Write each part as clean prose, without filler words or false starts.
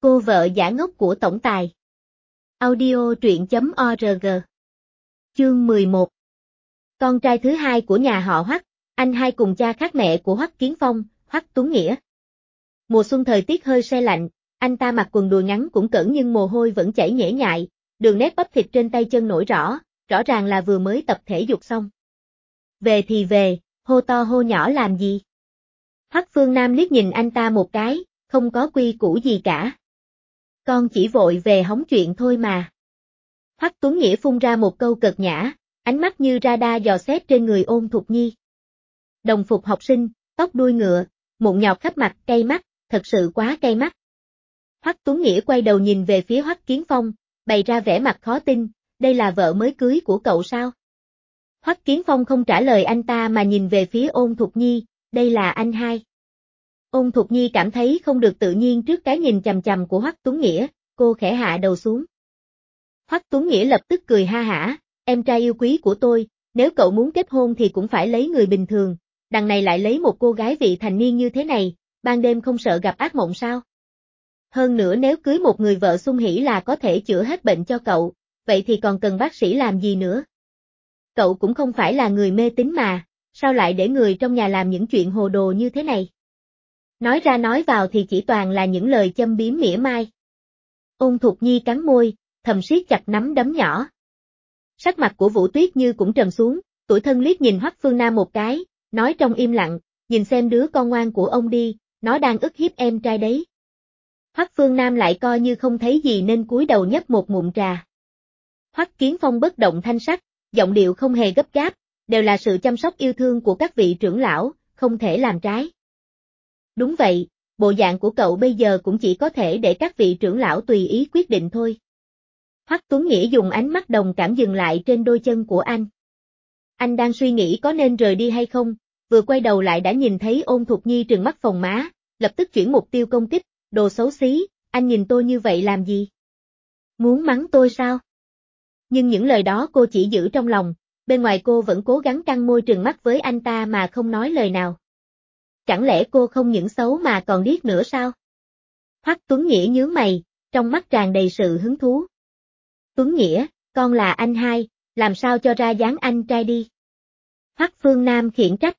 Cô vợ giả ngốc của tổng tài. Audio truyện.org. Chương 11. Con trai thứ hai của nhà họ Hoắc, anh hai cùng cha khác mẹ của Hoắc Kiến Phong, Hoắc Tuấn Nghĩa. Mùa xuân thời tiết hơi se lạnh, anh ta mặc quần đùi ngắn cũng cỡn nhưng mồ hôi vẫn chảy nhễ nhại, đường nét bắp thịt trên tay chân nổi rõ ràng là vừa mới tập thể dục xong. Về thì về, hô to hô nhỏ làm gì? Hoắc Phương Nam liếc nhìn anh ta một cái, không có quy củ gì cả. Con chỉ vội về hóng chuyện thôi mà. Hoắc Tuấn Nghĩa phun ra một câu cợt nhã, ánh mắt như radar dò xét trên người Ôn Thục Nhi. Đồng phục học sinh, tóc đuôi ngựa, mụn nhọt khắp mặt, cay mắt, thật sự quá cay mắt. Hoắc Tuấn Nghĩa quay đầu nhìn về phía Hoắc Kiến Phong, bày ra vẻ mặt khó tin, đây là vợ mới cưới của cậu sao? Hoắc Kiến Phong không trả lời anh ta mà nhìn về phía Ôn Thục Nhi, đây là anh hai. Ôn Thục Nhi cảm thấy không được tự nhiên trước cái nhìn chằm chằm của Hoắc Tuấn Nghĩa, cô khẽ hạ đầu xuống. Hoắc Tuấn Nghĩa lập tức cười ha hả, em trai yêu quý của tôi, nếu cậu muốn kết hôn thì cũng phải lấy người bình thường, đằng này lại lấy một cô gái vị thành niên như thế này, ban đêm không sợ gặp ác mộng sao? Hơn nữa nếu cưới một người vợ sung hỉ là có thể chữa hết bệnh cho cậu, vậy thì còn cần bác sĩ làm gì nữa? Cậu cũng không phải là người mê tín mà, sao lại để người trong nhà làm những chuyện hồ đồ như thế này? Nói ra nói vào thì chỉ toàn là những lời châm biếm mỉa mai. Ôn Thục Nhi cắn môi, thầm siết chặt nắm đấm nhỏ. Sắc mặt của Vũ Tuyết Như cũng trầm xuống, tủi thân liếc nhìn Hoắc Phương Nam một cái, nói trong im lặng, nhìn xem đứa con ngoan của ông đi, nó đang ức hiếp em trai đấy. Hoắc Phương Nam lại coi như không thấy gì nên cúi đầu nhấp một ngụm trà. Hoắc Kiến Phong bất động thanh sắc, giọng điệu không hề gấp gáp, đều là sự chăm sóc yêu thương của các vị trưởng lão, không thể làm trái. Đúng vậy, bộ dạng của cậu bây giờ cũng chỉ có thể để các vị trưởng lão tùy ý quyết định thôi. Hoắc Tuấn Nghĩa dùng ánh mắt đồng cảm dừng lại trên đôi chân của anh. Anh đang suy nghĩ có nên rời đi hay không, vừa quay đầu lại đã nhìn thấy Ôn Thục Nhi trừng mắt phồng má, lập tức chuyển mục tiêu công kích, đồ xấu xí, anh nhìn tôi như vậy làm gì? Muốn mắng tôi sao? Nhưng những lời đó cô chỉ giữ trong lòng, bên ngoài cô vẫn cố gắng căng môi trừng mắt với anh ta mà không nói lời nào. Chẳng lẽ cô không những xấu mà còn điếc nữa sao? Hoắc Tuấn Nghĩa nhướng mày, trong mắt tràn đầy sự hứng thú. Tuấn Nghĩa, con là anh hai, làm sao cho ra dáng anh trai đi? Hoắc Phương Nam khiển trách.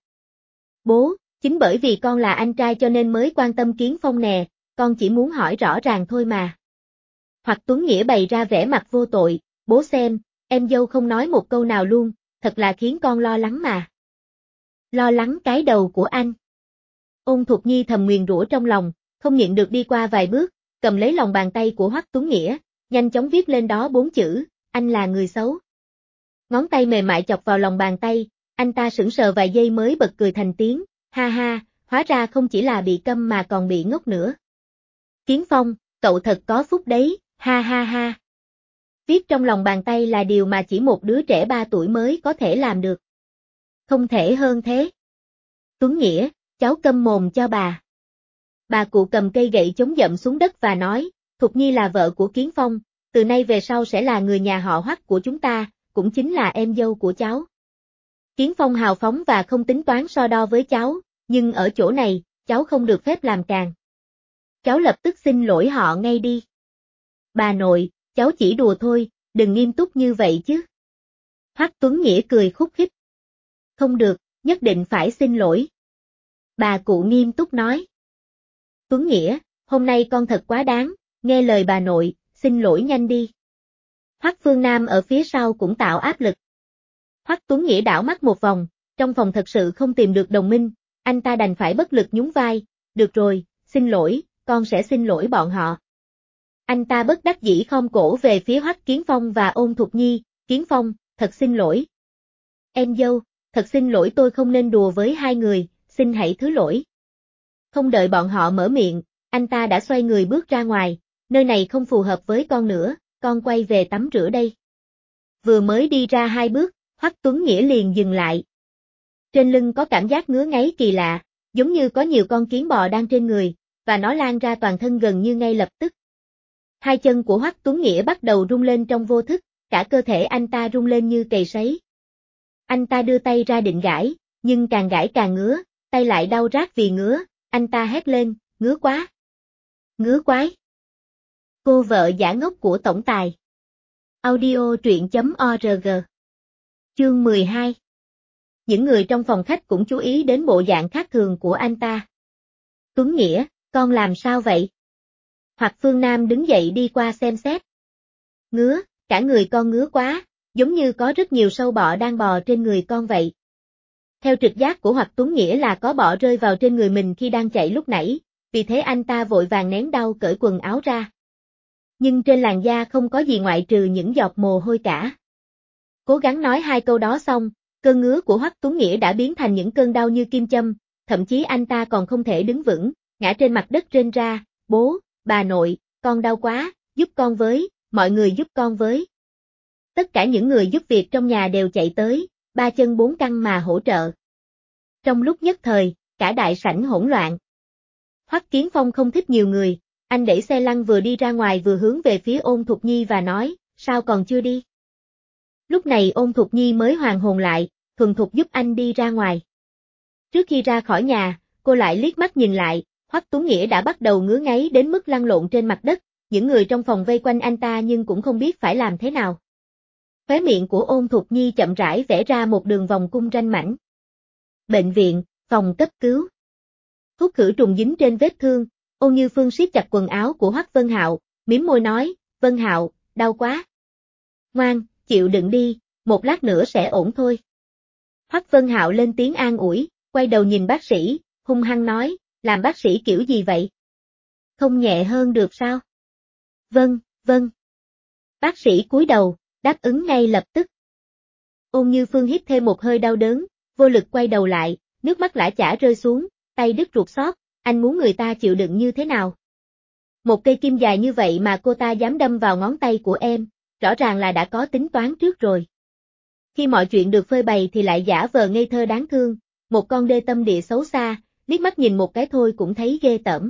Bố, chính bởi vì con là anh trai cho nên mới quan tâm Kiến Phong nè, con chỉ muốn hỏi rõ ràng thôi mà. Hoắc Tuấn Nghĩa bày ra vẻ mặt vô tội, bố xem, em dâu không nói một câu nào luôn, thật là khiến con lo lắng mà. Lo lắng cái đầu của anh. Ôn Thục Nhi thầm nguyền rủa trong lòng, không nhịn được đi qua vài bước, cầm lấy lòng bàn tay của Hoắc Tuấn Nghĩa, nhanh chóng viết lên đó 4 chữ, anh là người xấu. Ngón tay mềm mại chọc vào lòng bàn tay, anh ta sững sờ vài giây mới bật cười thành tiếng, ha ha, hóa ra không chỉ là bị câm mà còn bị ngốc nữa. Kiến Phong, cậu thật có phúc đấy, ha ha ha. Viết trong lòng bàn tay là điều mà chỉ một đứa trẻ 3 tuổi mới có thể làm được. Không thể hơn thế. Tuấn Nghĩa, cháu câm mồm cho bà. Bà cụ cầm cây gậy chống dậm xuống đất và nói, Thục Nhi là vợ của Kiến Phong, từ nay về sau sẽ là người nhà họ Hoắc của chúng ta, cũng chính là em dâu của cháu. Kiến Phong hào phóng và không tính toán so đo với cháu, nhưng ở chỗ này, cháu không được phép làm càn. Cháu lập tức xin lỗi họ ngay đi. Bà nội, cháu chỉ đùa thôi, đừng nghiêm túc như vậy chứ. Hoắc Tuấn Nghĩa cười khúc khích. Không được, nhất định phải xin lỗi. Bà cụ nghiêm túc nói. Tuấn Nghĩa, hôm nay con thật quá đáng, nghe lời bà nội, xin lỗi nhanh đi. Hoắc Phương Nam ở phía sau cũng tạo áp lực. Hoắc Tuấn Nghĩa đảo mắt một vòng, trong phòng thật sự không tìm được đồng minh, anh ta đành phải bất lực nhún vai, được rồi, xin lỗi, con sẽ xin lỗi bọn họ. Anh ta bất đắc dĩ khom cổ về phía Hoắc Kiến Phong và Ôn Thục Nhi, Kiến Phong, thật xin lỗi. Em dâu, thật xin lỗi tôi không nên đùa với hai người, xin hãy thứ lỗi. Không đợi bọn họ mở miệng, anh ta đã xoay người bước ra ngoài, nơi này không phù hợp với con nữa, con quay về tắm rửa đây. Vừa mới đi ra 2 bước, Hoắc Tuấn Nghĩa liền dừng lại. Trên lưng có cảm giác ngứa ngáy kỳ lạ, giống như có nhiều con kiến bò đang trên người, và nó lan ra toàn thân gần như ngay lập tức. Hai chân của Hoắc Tuấn Nghĩa bắt đầu rung lên trong vô thức, cả cơ thể anh ta rung lên như cầy sấy. Anh ta đưa tay ra định gãi, nhưng càng gãi càng ngứa, tay lại đau rát vì ngứa, anh ta hét lên, ngứa quá. Ngứa quái. Cô vợ giả ngốc của tổng tài. Audio truyện.org. Chương 12. Những người trong phòng khách cũng chú ý đến bộ dạng khác thường của anh ta. Tuấn Nghĩa, con làm sao vậy? Hoặc Phương Nam đứng dậy đi qua xem xét. Ngứa, cả người con ngứa quá, giống như có rất nhiều sâu bọ đang bò trên người con vậy. Theo trực giác của Hoặc Tuấn Nghĩa là có bọ rơi vào trên người mình khi đang chạy lúc nãy, vì thế anh ta vội vàng nén đau cởi quần áo ra. Nhưng trên làn da không có gì ngoại trừ những giọt mồ hôi cả. Cố gắng nói hai câu đó xong, cơn ngứa của Hoắc Tuấn Nghĩa đã biến thành những cơn đau như kim châm, thậm chí anh ta còn không thể đứng vững, ngã trên mặt đất rên ra, bố, bà nội, con đau quá, giúp con với, mọi người giúp con với. Tất cả những người giúp việc trong nhà đều chạy tới, ba chân bốn cẳng mà hỗ trợ. Trong lúc nhất thời, cả đại sảnh hỗn loạn. Hoắc Kiến Phong không thích nhiều người, anh đẩy xe lăn vừa đi ra ngoài vừa hướng về phía Ôn Thục Nhi và nói, sao còn chưa đi? Lúc này Ôn Thục Nhi mới hoàn hồn lại, thuần thục giúp anh đi ra ngoài. Trước khi ra khỏi nhà, cô lại liếc mắt nhìn lại, Hoắc Tuấn Nghĩa đã bắt đầu ngứa ngáy đến mức lăn lộn trên mặt đất, những người trong phòng vây quanh anh ta nhưng cũng không biết phải làm thế nào. Khóe miệng của Ôn Thục Nhi chậm rãi vẽ ra một đường vòng cung ranh mảnh. Bệnh viện, phòng cấp cứu. Thuốc khử trùng dính trên vết thương, Ôn Như Phương siết chặt quần áo của Hoắc Vân Hạo, mím môi nói, Vân Hạo, đau quá. Ngoan, chịu đựng đi, một lát nữa sẽ ổn thôi. Hoắc Vân Hạo lên tiếng an ủi, quay đầu nhìn bác sĩ, hung hăng nói, làm bác sĩ kiểu gì vậy? Không nhẹ hơn được sao? Vâng, vâng. Bác sĩ cúi đầu, đáp ứng ngay lập tức. Ôn Như Phương hít thêm một hơi đau đớn, vô lực quay đầu lại, nước mắt lã chã rơi xuống, tay đứt ruột xót, anh muốn người ta chịu đựng như thế nào? Một cây kim dài như vậy mà cô ta dám đâm vào ngón tay của em, rõ ràng là đã có tính toán trước rồi. Khi mọi chuyện được phơi bày thì lại giả vờ ngây thơ đáng thương, một con đê tâm địa xấu xa, liếc mắt nhìn một cái thôi cũng thấy ghê tởm.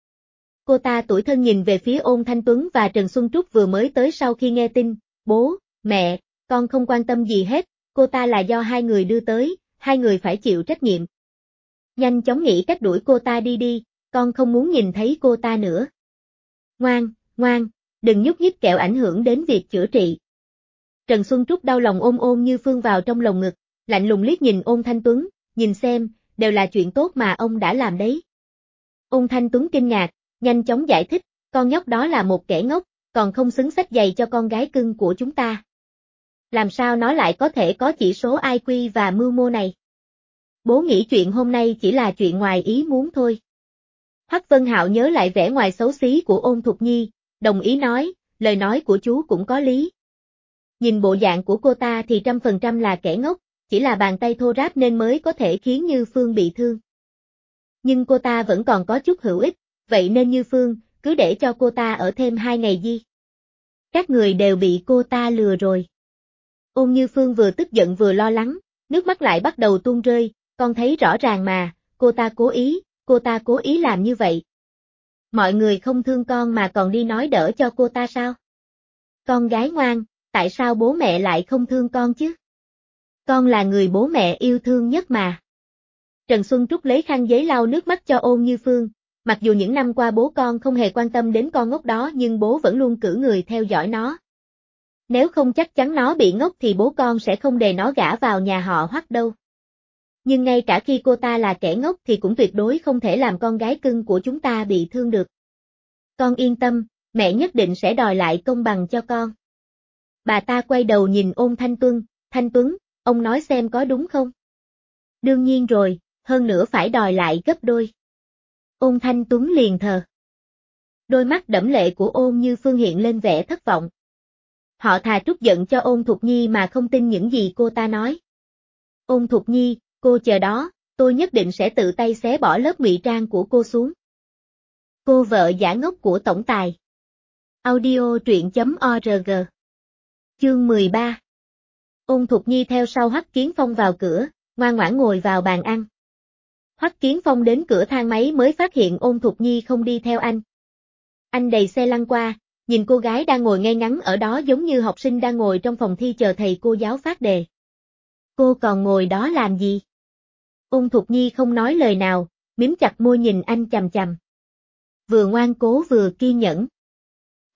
Cô ta tủi thân nhìn về phía Ôn Thanh Tuấn và Trần Xuân Trúc vừa mới tới sau khi nghe tin, bố, mẹ, con không quan tâm gì hết, cô ta là do hai người đưa tới, hai người phải chịu trách nhiệm. Nhanh chóng nghĩ cách đuổi cô ta đi đi, con không muốn nhìn thấy cô ta nữa. Ngoan, ngoan, đừng nhúc nhích kẻo ảnh hưởng đến việc chữa trị. Trần Xuân Trúc đau lòng ôm Ôn Như Phương vào trong lồng ngực, lạnh lùng liếc nhìn Ôn Thanh Tuấn, nhìn xem, đều là chuyện tốt mà ông đã làm đấy. Ôn Thanh Tuấn kinh ngạc, nhanh chóng giải thích, con nhóc đó là một kẻ ngốc, còn không xứng xách giày cho con gái cưng của chúng ta. Làm sao nó lại có thể có chỉ số IQ và mưu mô này? Bố nghĩ chuyện hôm nay chỉ là chuyện ngoài ý muốn thôi. Hoắc Vân Hạo nhớ lại vẻ ngoài xấu xí của Ôn Thục Nhi, đồng ý nói, lời nói của chú cũng có lý. Nhìn bộ dạng của cô ta thì 100% là kẻ ngốc, chỉ là bàn tay thô ráp nên mới có thể khiến Như Phương bị thương. Nhưng cô ta vẫn còn có chút hữu ích, vậy nên Như Phương, cứ để cho cô ta ở thêm 2 ngày đi. Các người đều bị cô ta lừa rồi. Ôn Như Phương vừa tức giận vừa lo lắng, nước mắt lại bắt đầu tuôn rơi, con thấy rõ ràng mà, cô ta cố ý làm như vậy. Mọi người không thương con mà còn đi nói đỡ cho cô ta sao? Con gái ngoan, tại sao bố mẹ lại không thương con chứ? Con là người bố mẹ yêu thương nhất mà. Trần Xuân Trúc lấy khăn giấy lau nước mắt cho Ôn Như Phương, mặc dù những năm qua bố con không hề quan tâm đến con ngốc đó nhưng bố vẫn luôn cử người theo dõi nó. Nếu không chắc chắn nó bị ngốc thì bố con sẽ không để nó gả vào nhà họ Hoắc đâu. Nhưng ngay cả khi cô ta là kẻ ngốc thì cũng tuyệt đối không thể làm con gái cưng của chúng ta bị thương được. Con yên tâm, mẹ nhất định sẽ đòi lại công bằng cho con. Bà ta quay đầu nhìn Ôn Thanh Tuấn, ông nói xem có đúng không? Đương nhiên rồi, hơn nữa phải đòi lại gấp đôi. Ôn Thanh Tuấn liền thờ. Đôi mắt đẫm lệ của Ôn Như Phương hiện lên vẻ thất vọng. Họ thà trút giận cho Ôn Thục Nhi mà không tin những gì cô ta nói. Ôn Thục Nhi, cô chờ đó, tôi nhất định sẽ tự tay xé bỏ lớp ngụy trang của cô xuống. Cô vợ giả ngốc của tổng tài. Audio truyện.org. Chương 13. Ôn Thục Nhi theo sau Hoắc Kiến Phong vào cửa, ngoan ngoãn ngồi vào bàn ăn. Hoắc Kiến Phong đến cửa thang máy mới phát hiện Ôn Thục Nhi không đi theo anh. Anh đẩy xe lăn qua, nhìn cô gái đang ngồi ngay ngắn ở đó giống như học sinh đang ngồi trong phòng thi chờ thầy cô giáo phát đề. Cô còn ngồi đó làm gì? Ôn Thục Nhi không nói lời nào, mím chặt môi nhìn anh chằm chằm. Vừa ngoan cố vừa kiên nhẫn.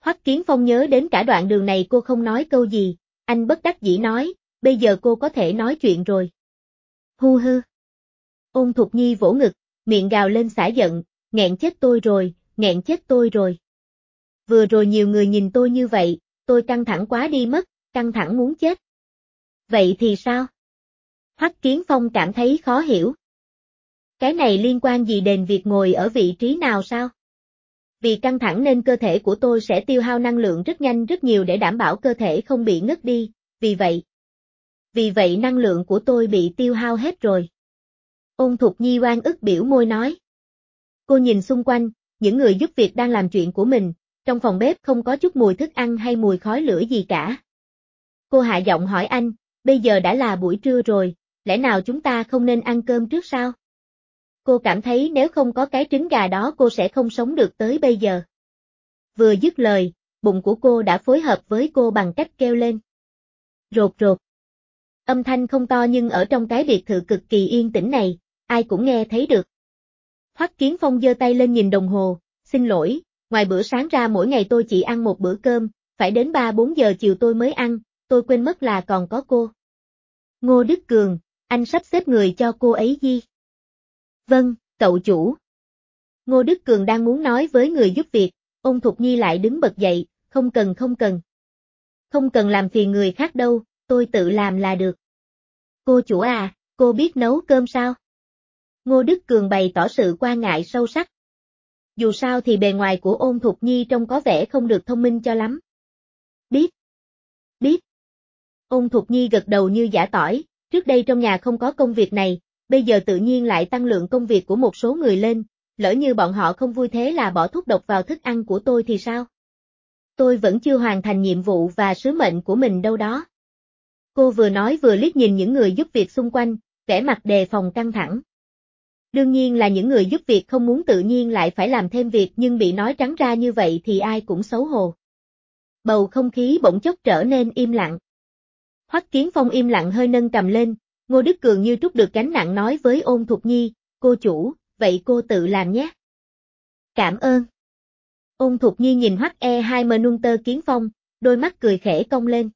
Hoắc Kiến Phong nhớ đến cả đoạn đường này cô không nói câu gì, anh bất đắc dĩ nói, bây giờ cô có thể nói chuyện rồi. Hu hư. Ôn Thục Nhi vỗ ngực, miệng gào lên xả giận, nghẹn chết tôi rồi, nghẹn chết tôi rồi. Vừa rồi nhiều người nhìn tôi như vậy, tôi căng thẳng quá đi mất, căng thẳng muốn chết. Vậy thì sao? Hoắc Kiến Phong cảm thấy khó hiểu. Cái này liên quan gì đến việc ngồi ở vị trí nào sao? Vì căng thẳng nên cơ thể của tôi sẽ tiêu hao năng lượng rất nhanh rất nhiều để đảm bảo cơ thể không bị ngất đi, Vì vậy năng lượng của tôi bị tiêu hao hết rồi. Ôn Thục Nhi oan ức biểu môi nói. Cô nhìn xung quanh, những người giúp việc đang làm chuyện của mình, trong phòng bếp không có chút mùi thức ăn hay mùi khói lửa gì cả. Cô hạ giọng hỏi anh, bây giờ đã là buổi trưa rồi, lẽ nào chúng ta không nên ăn cơm trước sao? Cô cảm thấy nếu không có cái trứng gà đó cô sẽ không sống được tới bây giờ. Vừa dứt lời, bụng của cô đã phối hợp với cô bằng cách kêu lên. Rột rột. Âm thanh không to nhưng ở trong cái biệt thự cực kỳ yên tĩnh này, ai cũng nghe thấy được. Hoắc Kiến Phong giơ tay lên nhìn đồng hồ, xin lỗi, ngoài bữa sáng ra mỗi ngày tôi chỉ ăn một bữa cơm, phải đến 3-4 giờ chiều tôi mới ăn, tôi quên mất là còn có cô. Ngô Đức Cường, anh sắp xếp người cho cô ấy gì? Vâng, cậu chủ. Ngô Đức Cường đang muốn nói với người giúp việc, Ôn Thục Nhi lại đứng bật dậy, không cần. Không cần làm phiền người khác đâu, tôi tự làm là được. Cô chủ à, cô biết nấu cơm sao? Ngô Đức Cường bày tỏ sự quan ngại sâu sắc. Dù sao thì bề ngoài của Ôn Thục Nhi trông có vẻ không được thông minh cho lắm. Biết. Ôn Thục Nhi gật đầu như giã tỏi, trước đây trong nhà không có công việc này, bây giờ tự nhiên lại tăng lượng công việc của một số người lên, lỡ như bọn họ không vui thế là bỏ thuốc độc vào thức ăn của tôi thì sao? Tôi vẫn chưa hoàn thành nhiệm vụ và sứ mệnh của mình đâu đó. Cô vừa nói vừa liếc nhìn những người giúp việc xung quanh, vẻ mặt đề phòng căng thẳng. Đương nhiên là những người giúp việc không muốn tự nhiên lại phải làm thêm việc nhưng bị nói trắng ra như vậy thì ai cũng xấu hổ. Bầu không khí bỗng chốc trở nên im lặng. Hoắc Kiến Phong im lặng hơi nâng cầm lên, Ngô Đức Cường như trút được gánh nặng nói với Ôn Thục Nhi, cô chủ, vậy cô tự làm nhé. Cảm ơn. Ôn Thục Nhi nhìn Hoắc E2 Kiến Phong, đôi mắt cười khẽ cong lên.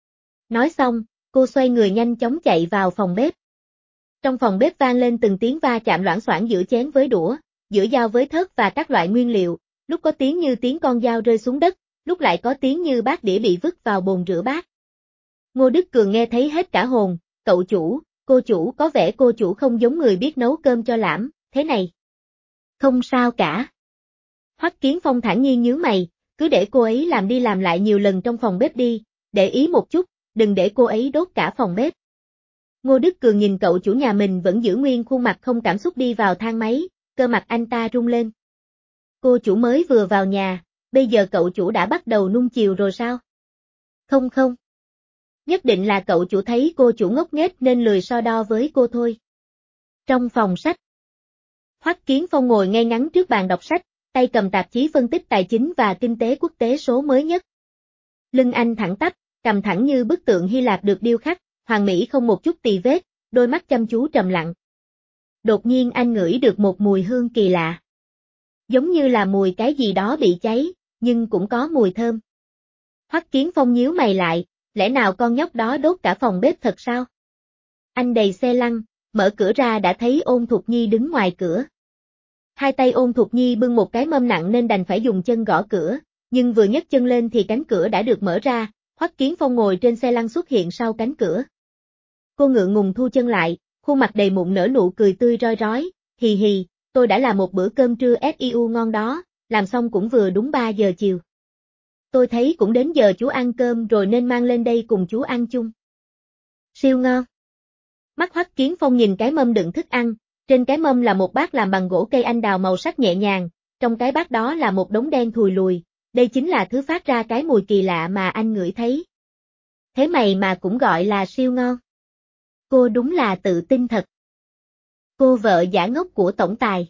Nói xong, cô xoay người nhanh chóng chạy vào phòng bếp. Trong phòng bếp vang lên từng tiếng va chạm loảng xoảng giữa chén với đũa, giữa dao với thớt và các loại nguyên liệu, lúc có tiếng như tiếng con dao rơi xuống đất, lúc lại có tiếng như bát đĩa bị vứt vào bồn rửa bát. Ngô Đức Cường nghe thấy hết cả hồn, cậu chủ, cô chủ có vẻ cô chủ không giống người biết nấu cơm cho lãm, thế này. Không sao cả. Hoắc Kiến Phong thản nhiên nhướng mày, cứ để cô ấy làm đi làm lại nhiều lần trong phòng bếp đi, để ý một chút, đừng để cô ấy đốt cả phòng bếp. Ngô Đức Cường nhìn cậu chủ nhà mình vẫn giữ nguyên khuôn mặt không cảm xúc đi vào thang máy, cơ mặt anh ta rung lên. Cô chủ mới vừa vào nhà, bây giờ cậu chủ đã bắt đầu nuông chiều rồi sao? Không. Nhất định là cậu chủ thấy cô chủ ngốc nghếch nên lười so đo với cô thôi. Trong phòng sách, Hoắc Kiến Phong ngồi ngay ngắn trước bàn đọc sách, tay cầm tạp chí phân tích tài chính và kinh tế quốc tế số mới nhất. Lưng anh thẳng tắp, cằm thẳng như bức tượng Hy Lạp được điêu khắc, hoàn mỹ không một chút tì vết, đôi mắt chăm chú trầm lặng. Đột nhiên anh ngửi được một mùi hương kỳ lạ. Giống như là mùi cái gì đó bị cháy, nhưng cũng có mùi thơm. Hoắc Kiến Phong nhíu mày lại, lẽ nào con nhóc đó đốt cả phòng bếp thật sao? Anh đầy xe lăn, mở cửa ra đã thấy Ôn Thục Nhi đứng ngoài cửa. Hai tay Ôn Thục Nhi bưng một cái mâm nặng nên đành phải dùng chân gõ cửa, nhưng vừa nhấc chân lên thì cánh cửa đã được mở ra, Hoắc Kiến Phong ngồi trên xe lăn xuất hiện sau cánh cửa. Cô ngượng ngùng thu chân lại, khuôn mặt đầy mụn nở nụ cười tươi roi rói, hì hì, tôi đã làm một bữa cơm trưa SIU ngon đó, làm xong cũng vừa đúng 3 giờ chiều. Tôi thấy cũng đến giờ chú ăn cơm rồi nên mang lên đây cùng chú ăn chung. Siêu ngon. Mắt Hoắc Kiến Phong nhìn cái mâm đựng thức ăn, trên cái mâm là một bát làm bằng gỗ cây anh đào màu sắc nhẹ nhàng, trong cái bát đó là một đống đen thùi lùi, đây chính là thứ phát ra cái mùi kỳ lạ mà anh ngửi thấy. Thế mày mà cũng gọi là siêu ngon. Cô đúng là tự tin thật. Cô vợ giả ngốc của tổng tài.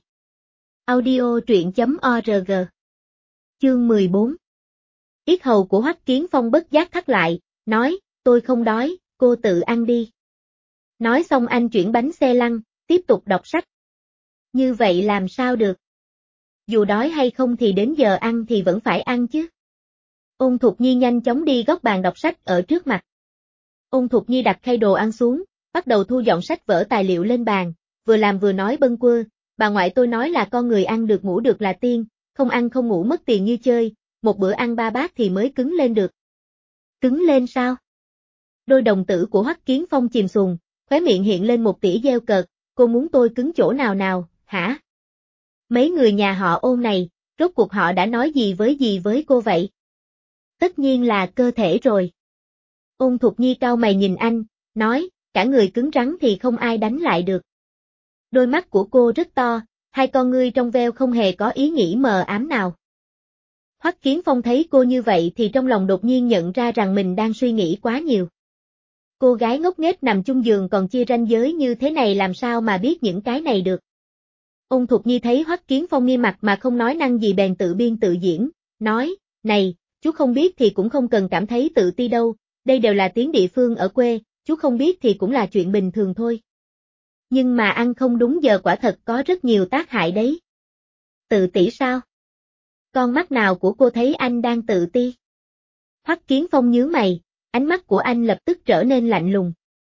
Audio truyện.org. Chương 14. Yết hầu của Hoắc Kiến Phong bất giác thắt lại, nói, tôi không đói, cô tự ăn đi. Nói xong anh chuyển bánh xe lăn, tiếp tục đọc sách. Như vậy làm sao được? Dù đói hay không thì đến giờ ăn thì vẫn phải ăn chứ. Ôn Thục Nhi nhanh chóng đi góc bàn đọc sách ở trước mặt. Ôn Thục Nhi đặt khay đồ ăn xuống, bắt đầu thu dọn sách vở tài liệu lên bàn, vừa làm vừa nói bâng quơ, bà ngoại tôi nói là con người ăn được ngủ được là tiên, không ăn không ngủ mất tiền như chơi, một bữa ăn 3 bát thì mới cứng lên được. Cứng lên sao? Đôi đồng tử của Hoắc Kiến Phong chìm sùng, khóe miệng hiện lên một tỉ gieo cợt, cô muốn tôi cứng chỗ nào nào, hả? Mấy người nhà họ Ôn này, rốt cuộc họ đã nói gì với cô vậy? Tất nhiên là cơ thể rồi. Ôn Thục Nhi cau mày nhìn anh, nói, cả người cứng rắn thì không ai đánh lại được. Đôi mắt của cô rất to, hai con ngươi trong veo không hề có ý nghĩ mờ ám nào. Hoắc Kiến Phong thấy cô như vậy thì trong lòng đột nhiên nhận ra rằng mình đang suy nghĩ quá nhiều. Cô gái ngốc nghếch nằm chung giường còn chia ranh giới như thế này làm sao mà biết những cái này được. Ôn Thục Nhi thấy Hoắc Kiến Phong nghiêm mặt mà không nói năng gì bèn tự biên tự diễn, nói, này, chú không biết thì cũng không cần cảm thấy tự ti đâu, đây đều là tiếng địa phương ở quê, chú không biết thì cũng là chuyện bình thường thôi. Nhưng mà ăn không đúng giờ quả thật có rất nhiều tác hại đấy. Tự tỷ sao? Con mắt nào của cô thấy anh đang tự ti? Hoắc Kiến Phong nhướng mày, ánh mắt của anh lập tức trở nên lạnh lùng.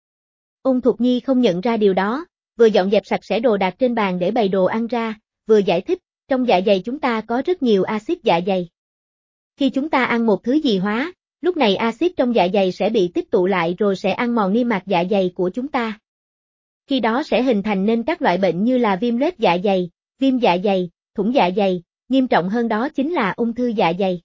Ôn Thục Nhi không nhận ra điều đó, vừa dọn dẹp sạch sẽ đồ đạc trên bàn để bày đồ ăn ra, vừa giải thích, trong dạ dày chúng ta có rất nhiều axit dạ dày. Khi chúng ta ăn một thứ gì hóa, lúc này axit trong dạ dày sẽ bị tích tụ lại rồi sẽ ăn mòn niêm mạc dạ dày của chúng ta. Khi đó sẽ hình thành nên các loại bệnh như là viêm loét dạ dày, viêm dạ dày, thủng dạ dày, nghiêm trọng hơn đó chính là ung thư dạ dày.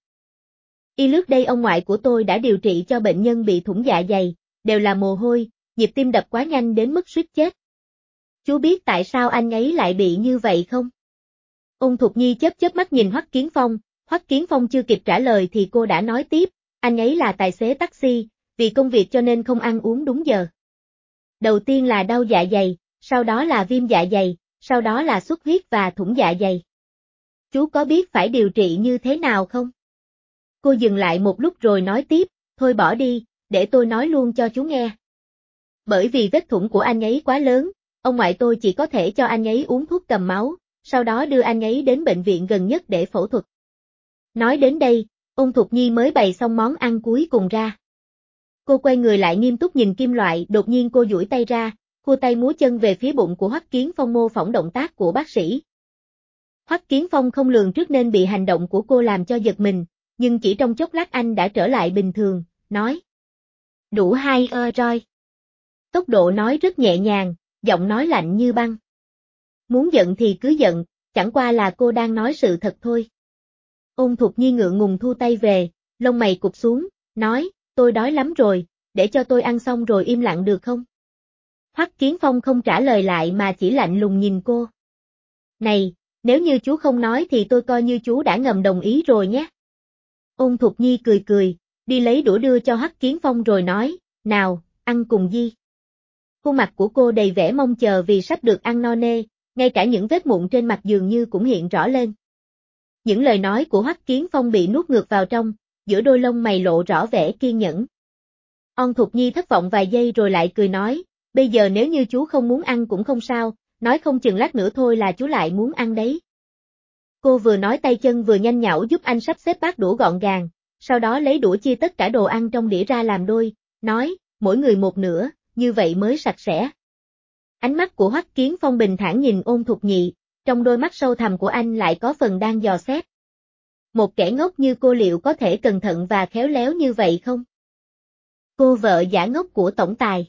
Y lướt đây ông ngoại của tôi đã điều trị cho bệnh nhân bị thủng dạ dày, đều là mồ hôi, nhịp tim đập quá nhanh đến mức suýt chết. Chú biết tại sao anh ấy lại bị như vậy không? Ôn Thục Nhi chớp mắt nhìn Hoắc Kiến Phong, Hoắc Kiến Phong chưa kịp trả lời thì cô đã nói tiếp, anh ấy là tài xế taxi, vì công việc cho nên không ăn uống đúng giờ. Đầu tiên là đau dạ dày, sau đó là viêm dạ dày, sau đó là xuất huyết và thủng dạ dày. Chú có biết phải điều trị như thế nào không? Cô dừng lại một lúc rồi nói tiếp, thôi bỏ đi, để tôi nói luôn cho chú nghe. Bởi vì vết thủng của anh ấy quá lớn, ông ngoại tôi chỉ có thể cho anh ấy uống thuốc cầm máu, sau đó đưa anh ấy đến bệnh viện gần nhất để phẫu thuật. Nói đến đây, Ôn Thục Nhi mới bày xong món ăn cuối cùng ra. Cô quay người lại nghiêm túc nhìn kim loại, đột nhiên cô duỗi tay ra, khua tay múa chân về phía bụng của Hoắc Kiến Phong mô phỏng động tác của bác sĩ. Hoắc Kiến Phong không lường trước nên bị hành động của cô làm cho giật mình, nhưng chỉ trong chốc lát anh đã trở lại bình thường, nói. Đủ 2 rồi. Tốc độ nói rất nhẹ nhàng, giọng nói lạnh như băng. Muốn giận thì cứ giận, chẳng qua là cô đang nói sự thật thôi. Ôn Thục Nhi ngượng ngùng thu tay về, lông mày cụp xuống, nói, tôi đói lắm rồi, để cho tôi ăn xong rồi im lặng được không? Hoắc Kiến Phong không trả lời lại mà chỉ lạnh lùng nhìn cô. Này, nếu như chú không nói thì tôi coi như chú đã ngầm đồng ý rồi nhé. Ôn Thục Nhi cười, đi lấy đũa đưa cho Hoắc Kiến Phong rồi nói, nào, ăn cùng Di. Khuôn mặt của cô đầy vẻ mong chờ vì sắp được ăn no nê, ngay cả những vết mụn trên mặt dường như cũng hiện rõ lên. Những lời nói của Hoắc Kiến Phong bị nuốt ngược vào trong, giữa đôi lông mày lộ rõ vẻ kiên nhẫn. Ôn Thục Nhi thất vọng vài giây rồi lại cười nói, bây giờ nếu như chú không muốn ăn cũng không sao, nói không chừng lát nữa thôi là chú lại muốn ăn đấy. Cô vừa nói tay chân vừa nhanh nhảu giúp anh sắp xếp bát đũa gọn gàng, sau đó lấy đũa chia tất cả đồ ăn trong đĩa ra làm đôi, nói, mỗi người một nửa, như vậy mới sạch sẽ. Ánh mắt của Hoắc Kiến Phong bình thản nhìn Ôn Thục Nhi, trong đôi mắt sâu thẳm của anh lại có phần đang dò xét. Một kẻ ngốc như cô liệu có thể cẩn thận và khéo léo như vậy không? Cô vợ giả ngốc của tổng tài.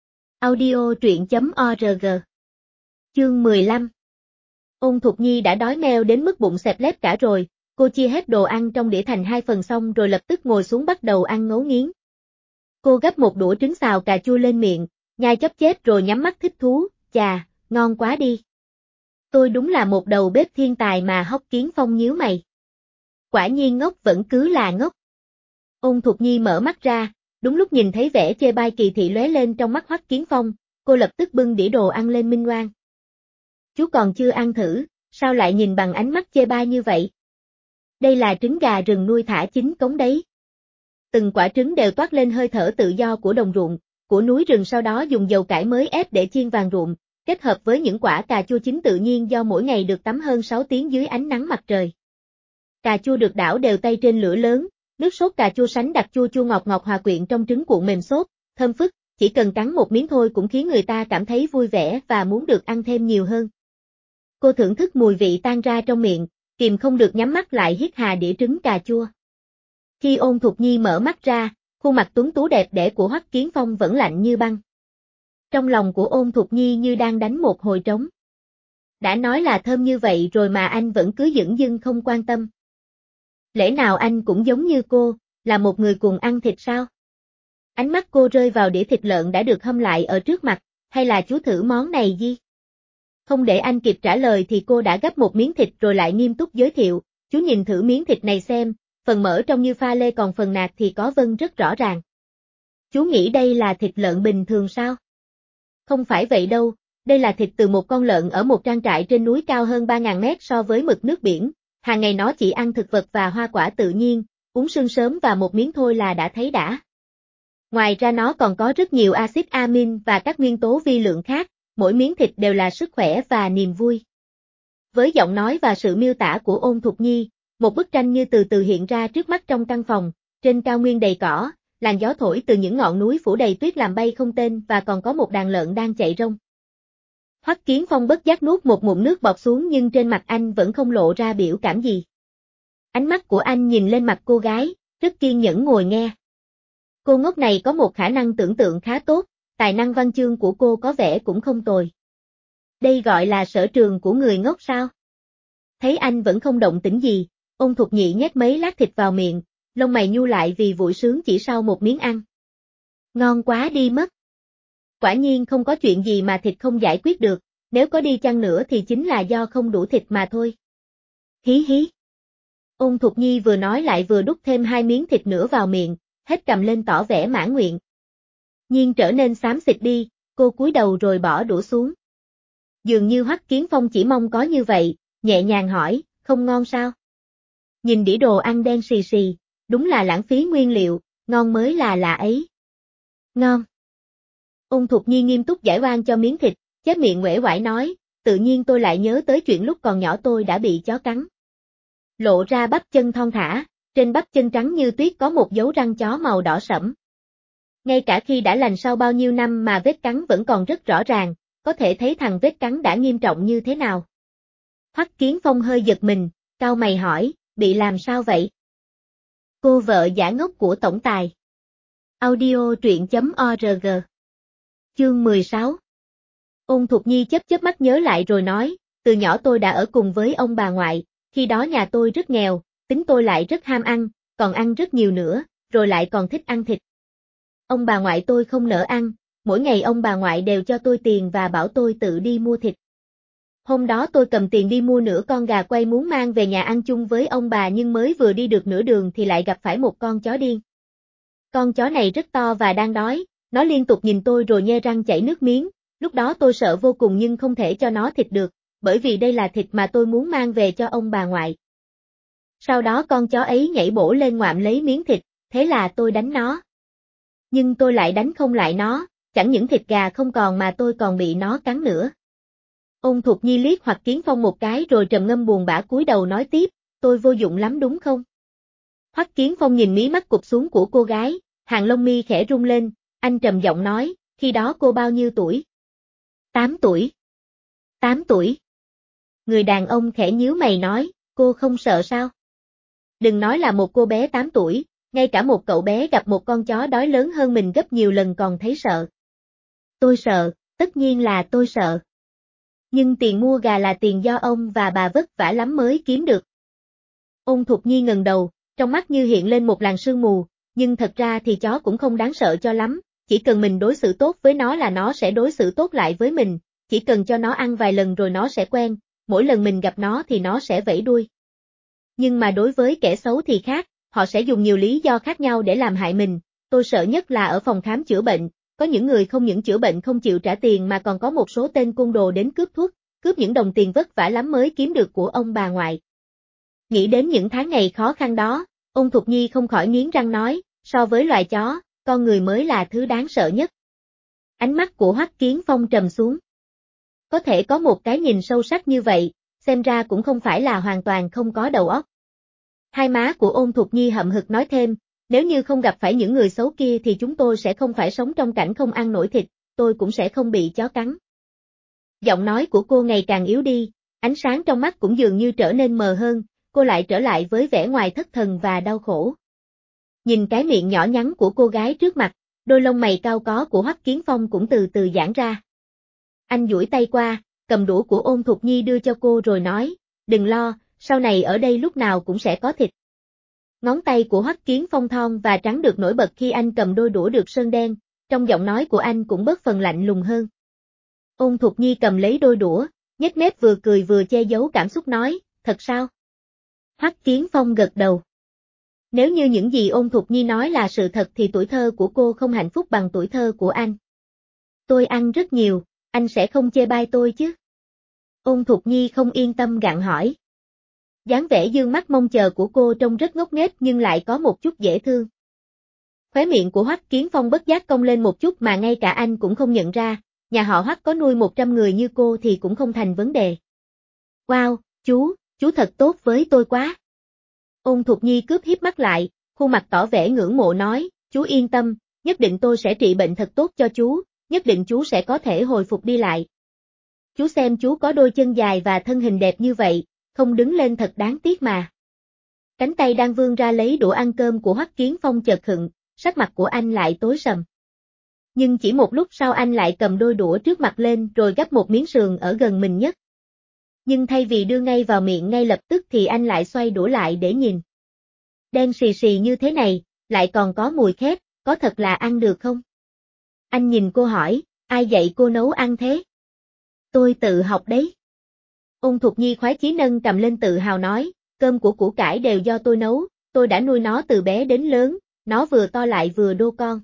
Audio truyện.org. Chương 15. Ôn Thục Nhi đã đói meo đến mức bụng xẹp lép cả rồi, cô chia hết đồ ăn trong đĩa thành 2 phần xong rồi lập tức ngồi xuống bắt đầu ăn ngấu nghiến. Cô gắp một đũa trứng xào cà chua lên miệng, nhai chốc chết rồi nhắm mắt thích thú, chà, ngon quá đi. Tôi đúng là một đầu bếp thiên tài mà. Hoắc Kiến Phong nhíu mày. Quả nhiên ngốc vẫn cứ là ngốc. Ôn Thục Nhi mở mắt ra, đúng lúc nhìn thấy vẻ chê bai kỳ thị lóe lên trong mắt Hoắc Kiến Phong, cô lập tức bưng đĩa đồ ăn lên minh oan. Chú còn chưa ăn thử, sao lại nhìn bằng ánh mắt chê bai như vậy? Đây là trứng gà rừng nuôi thả chính cống đấy. Từng quả trứng đều toát lên hơi thở tự do của đồng ruộng, của núi rừng, sau đó dùng dầu cải mới ép để chiên vàng ruộng, kết hợp với những quả cà chua chín tự nhiên do mỗi ngày được tắm hơn 6 tiếng dưới ánh nắng mặt trời. Cà chua được đảo đều tay trên lửa lớn, Nước sốt cà chua sánh đặc chua chua ngọt ngọt hòa quyện trong trứng cuộn mềm xốp, thơm phức, chỉ cần cắn một miếng thôi cũng khiến người ta cảm thấy vui vẻ và muốn được ăn thêm nhiều hơn. Cô thưởng thức mùi vị tan ra trong miệng, kìm không được nhắm mắt lại hít hà đĩa trứng cà chua. Khi Ôn Thục Nhi mở mắt ra, khuôn mặt tuấn tú đẹp đẽ của Hoắc Kiến Phong vẫn lạnh như băng. Trong lòng của Ôn Thục Nhi như đang đánh một hồi trống. Đã nói là thơm như vậy rồi mà anh vẫn cứ dửng dưng không quan tâm. Lẽ nào anh cũng giống như cô, là một người cùng ăn thịt sao? Ánh mắt cô rơi vào đĩa thịt lợn đã được hâm lại ở trước mặt, hay là chú thử món này gì? Không để anh kịp trả lời thì cô đã gắp một miếng thịt rồi lại nghiêm túc giới thiệu, chú nhìn thử miếng thịt này xem, phần mỡ trông như pha lê còn phần nạc thì có vân rất rõ ràng. Chú nghĩ đây là thịt lợn bình thường sao? Không phải vậy đâu, đây là thịt từ một con lợn ở một trang trại trên núi cao hơn 3.000 mét so với mực nước biển, hàng ngày nó chỉ ăn thực vật và hoa quả tự nhiên, uống sương sớm và một miếng thôi là đã thấy đã. Ngoài ra nó còn có rất nhiều axit amin và các nguyên tố vi lượng khác, mỗi miếng thịt đều là sức khỏe và niềm vui. Với giọng nói và sự miêu tả của Ôn Thục Nhi, một bức tranh như từ từ hiện ra trước mắt trong căn phòng, trên cao nguyên đầy cỏ, làn gió thổi từ những ngọn núi phủ đầy tuyết làm bay không tên và còn có một đàn lợn đang chạy rông. Hoắc Kiến Phong bất giác nuốt một ngụm nước bọt xuống nhưng trên mặt anh vẫn không lộ ra biểu cảm gì. Ánh mắt của anh nhìn lên mặt cô gái, rất kiên nhẫn ngồi nghe. Cô ngốc này có một khả năng tưởng tượng khá tốt, tài năng văn chương của cô có vẻ cũng không tồi. Đây gọi là sở trường của người ngốc sao? Thấy anh vẫn không động tĩnh gì, Ôn Thục Nhị nhét mấy lát thịt vào miệng, lông mày nhu lại vì vui sướng chỉ sau một miếng ăn. Ngon quá đi mất. Quả nhiên không có chuyện gì mà thịt không giải quyết được, nếu có đi chăng nữa thì chính là do không đủ thịt mà thôi. Hí hí. Ôn Thục Nhi vừa nói lại vừa đút thêm 2 miếng thịt nữa vào miệng, hết cầm lên tỏ vẻ mãn nguyện. Nhưng trở nên xám xịt đi, cô cúi đầu rồi bỏ đũa xuống. Dường như Hoắc Kiến Phong chỉ mong có như vậy, nhẹ nhàng hỏi, không ngon sao? Nhìn đĩa đồ ăn đen xì xì, đúng là lãng phí nguyên liệu, ngon mới là lạ ấy. Ngon. Ôn Thục Nhi nghiêm túc giải oan cho miếng thịt, chép miệng uể oải nói, tự nhiên tôi lại nhớ tới chuyện lúc còn nhỏ tôi đã bị chó cắn. Lộ ra bắp chân thon thả, trên bắp chân trắng như tuyết có một dấu răng chó màu đỏ sẫm. Ngay cả khi đã lành sau bao nhiêu năm mà vết cắn vẫn còn rất rõ ràng, có thể thấy thằng vết cắn đã nghiêm trọng như thế nào. Hoắc Kiến Phong hơi giật mình, cau mày hỏi, bị làm sao vậy? Cô vợ giả ngốc của tổng tài. Audio truyện.org. Chương 16. Ôn Thục Nhi chớp mắt nhớ lại rồi nói, từ nhỏ tôi đã ở cùng với ông bà ngoại, khi đó nhà tôi rất nghèo, tính tôi lại rất ham ăn, còn ăn rất nhiều nữa, rồi lại còn thích ăn thịt. Ông bà ngoại tôi không nỡ ăn, mỗi ngày ông bà ngoại đều cho tôi tiền và bảo tôi tự đi mua thịt. Hôm đó tôi cầm tiền đi mua nửa con gà quay muốn mang về nhà ăn chung với ông bà nhưng mới vừa đi được nửa đường thì lại gặp phải một con chó điên. Con chó này rất to và đang đói, nó liên tục nhìn tôi rồi nhe răng chảy nước miếng, lúc đó tôi sợ vô cùng nhưng không thể cho nó thịt được, bởi vì đây là thịt mà tôi muốn mang về cho ông bà ngoại. Sau đó con chó ấy nhảy bổ lên ngoạm lấy miếng thịt, thế là tôi đánh nó. Nhưng tôi lại đánh không lại nó, chẳng những thịt gà không còn mà tôi còn bị nó cắn nữa. Ôn Thục Nhi liếc Hoắc Kiến Phong một cái rồi trầm ngâm buồn bã cúi đầu nói tiếp, tôi vô dụng lắm đúng không? Hoắc Kiến Phong nhìn mí mắt cụp xuống của cô gái, hàng lông mi khẽ rung lên, anh trầm giọng nói, khi đó cô bao nhiêu tuổi? 8 tuổi. 8 tuổi. Người đàn ông khẽ nhíu mày nói, cô không sợ sao? Đừng nói là một cô bé 8 tuổi, ngay cả một cậu bé gặp một con chó đói lớn hơn mình gấp nhiều lần còn thấy sợ. Tôi sợ, tất nhiên là tôi sợ. Nhưng tiền mua gà là tiền do ông và bà vất vả lắm mới kiếm được. Ôn Thục Nhi ngẩng đầu, trong mắt như hiện lên một làn sương mù, nhưng thật ra thì chó cũng không đáng sợ cho lắm, chỉ cần mình đối xử tốt với nó là nó sẽ đối xử tốt lại với mình, chỉ cần cho nó ăn vài lần rồi nó sẽ quen, mỗi lần mình gặp nó thì nó sẽ vẫy đuôi. Nhưng mà đối với kẻ xấu thì khác, họ sẽ dùng nhiều lý do khác nhau để làm hại mình, tôi sợ nhất là ở phòng khám chữa bệnh, có những người không những chữa bệnh không chịu trả tiền mà còn có một số tên côn đồ đến cướp thuốc, cướp những đồng tiền vất vả lắm mới kiếm được của ông bà ngoại. Nghĩ đến những tháng ngày khó khăn đó, Ôn Thục Nhi không khỏi nghiến răng nói, so với loài chó, con người mới là thứ đáng sợ nhất. Ánh mắt của Hoắc Kiến Phong trầm xuống. Có thể có một cái nhìn sâu sắc như vậy, xem ra cũng không phải là hoàn toàn không có đầu óc. Hai má của Ôn Thục Nhi hậm hực nói thêm, nếu như không gặp phải những người xấu kia thì chúng tôi sẽ không phải sống trong cảnh không ăn nổi thịt, tôi cũng sẽ không bị chó cắn. Giọng nói của cô ngày càng yếu đi, ánh sáng trong mắt cũng dường như trở nên mờ hơn, cô lại trở lại với vẻ ngoài thất thần và đau khổ. Nhìn cái miệng nhỏ nhắn của cô gái trước mặt, đôi lông mày cao có của Hoắc Kiến Phong cũng từ từ giãn ra. Anh duỗi tay qua, cầm đũa của Ôn Thục Nhi đưa cho cô rồi nói, đừng lo, sau này ở đây lúc nào cũng sẽ có thịt. Ngón tay của Hoắc Kiến Phong thon và trắng được nổi bật khi anh cầm đôi đũa được sơn đen, trong giọng nói của anh cũng bớt phần lạnh lùng hơn. Ôn Thục Nhi cầm lấy đôi đũa, nhếch mép vừa cười vừa che giấu cảm xúc nói, thật sao? Hoắc Kiến Phong gật đầu. Nếu như những gì Ôn Thục Nhi nói là sự thật thì tuổi thơ của cô không hạnh phúc bằng tuổi thơ của anh. Tôi ăn rất nhiều, anh sẽ không chê bai tôi chứ? Ôn Thục Nhi không yên tâm gặng hỏi. Dáng vẻ dương mắt mong chờ của cô trông rất ngốc nghếch nhưng lại có một chút dễ thương. Khóe miệng của Hoắc Kiến Phong bất giác cong lên một chút mà ngay cả anh cũng không nhận ra, nhà họ Hoắc có nuôi 100 người như cô thì cũng không thành vấn đề. Wow, chú thật tốt với tôi quá. Ôn Thục Nhi cướp híp mắt lại, khuôn mặt tỏ vẻ ngưỡng mộ nói, chú yên tâm, nhất định tôi sẽ trị bệnh thật tốt cho chú, nhất định chú sẽ có thể hồi phục đi lại. Chú xem chú có đôi chân dài và thân hình đẹp như vậy, không đứng lên thật đáng tiếc mà. Cánh tay đang vươn ra lấy đũa ăn cơm của Hoắc Kiến Phong chợt khựng, sắc mặt của anh lại tối sầm. Nhưng chỉ một lúc sau anh lại cầm đôi đũa trước mặt lên rồi gắp một miếng sườn ở gần mình nhất. Nhưng thay vì đưa ngay vào miệng ngay lập tức thì anh lại xoay đũa lại để nhìn. Đen xì xì như thế này, lại còn có mùi khét, có thật là ăn được không? Anh nhìn cô hỏi, ai dạy cô nấu ăn thế? Tôi tự học đấy. Ôn Thục Nhi khoái chí nâng cầm lên tự hào nói, cơm của củ cải đều do tôi nấu, tôi đã nuôi nó từ bé đến lớn, nó vừa to lại vừa đô con.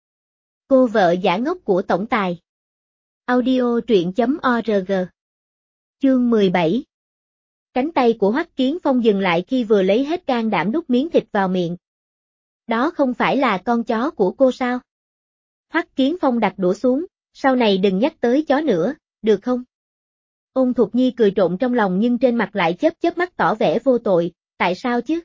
Cô vợ giả ngốc của tổng tài. Audio truyện.org. Chương 17. Cánh tay của Hoắc Kiến Phong dừng lại khi vừa lấy hết can đảm đút miếng thịt vào miệng. Đó không phải là con chó của cô sao? Hoắc Kiến Phong đặt đũa xuống, sau này đừng nhắc tới chó nữa, được không? Ôn Thục Nhi cười trộn trong lòng nhưng trên mặt lại chớp chớp mắt tỏ vẻ vô tội, tại sao chứ?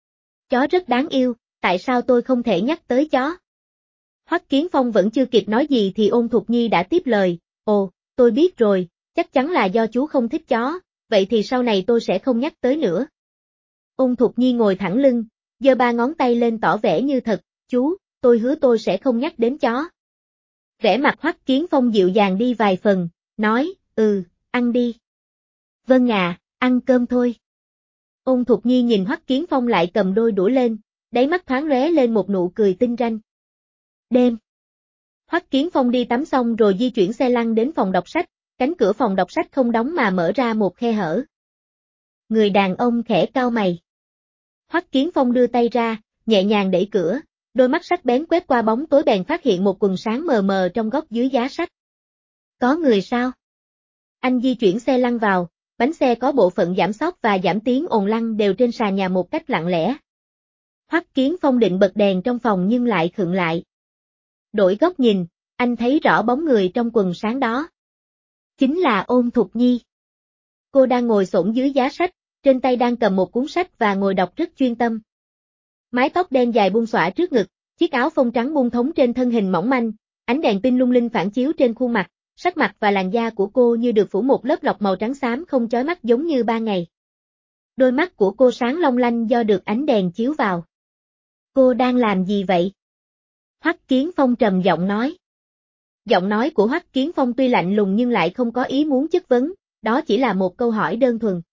Chó rất đáng yêu, tại sao tôi không thể nhắc tới chó? Hoắc Kiến Phong vẫn chưa kịp nói gì thì Ôn Thục Nhi đã tiếp lời, ồ, tôi biết rồi, chắc chắn là do chú không thích chó, vậy thì sau này tôi sẽ không nhắc tới nữa. Ôn Thục Nhi ngồi thẳng lưng, giơ ba ngón tay lên tỏ vẻ như thật, chú, tôi hứa tôi sẽ không nhắc đến chó. Vẻ mặt Hoắc Kiến Phong dịu dàng đi vài phần, nói, ăn đi. Vâng à, ăn cơm thôi. Ôn Thục Nhi nhìn Hoắc Kiến Phong lại cầm đôi đũa lên, đáy mắt thoáng lóe lên một nụ cười tinh ranh. Đêm. Hoắc Kiến Phong đi tắm xong rồi di chuyển xe lăn đến phòng đọc sách, cánh cửa phòng đọc sách không đóng mà mở ra một khe hở. Người đàn ông khẽ cau mày. Hoắc Kiến Phong đưa tay ra, nhẹ nhàng đẩy cửa, đôi mắt sắc bén quét qua bóng tối bèn phát hiện một quần sáng mờ mờ trong góc dưới giá sách. Có người sao? Anh di chuyển xe lăn vào, bánh xe có bộ phận giảm xóc và giảm tiếng ồn lăn đều trên sàn nhà một cách lặng lẽ. Hoắc Kiến Phong định bật đèn trong phòng nhưng lại khựng lại. Đổi góc nhìn, anh thấy rõ bóng người trong quần sáng đó. Chính là Ôn Thục Nhi. Cô đang ngồi xổm dưới giá sách, trên tay đang cầm một cuốn sách và ngồi đọc rất chuyên tâm. Mái tóc đen dài buông xõa trước ngực, chiếc áo phông trắng buông thóng trên thân hình mỏng manh, ánh đèn pin lung linh phản chiếu trên khuôn mặt, sắc mặt và làn da của cô như được phủ một lớp lọc màu trắng xám không chói mắt giống như ban ngày. Đôi mắt của cô sáng long lanh do được ánh đèn chiếu vào. Cô đang làm gì vậy? Hoắc Kiến Phong trầm giọng nói. Giọng nói của Hoắc Kiến Phong tuy lạnh lùng nhưng lại không có ý muốn chất vấn, đó chỉ là một câu hỏi đơn thuần.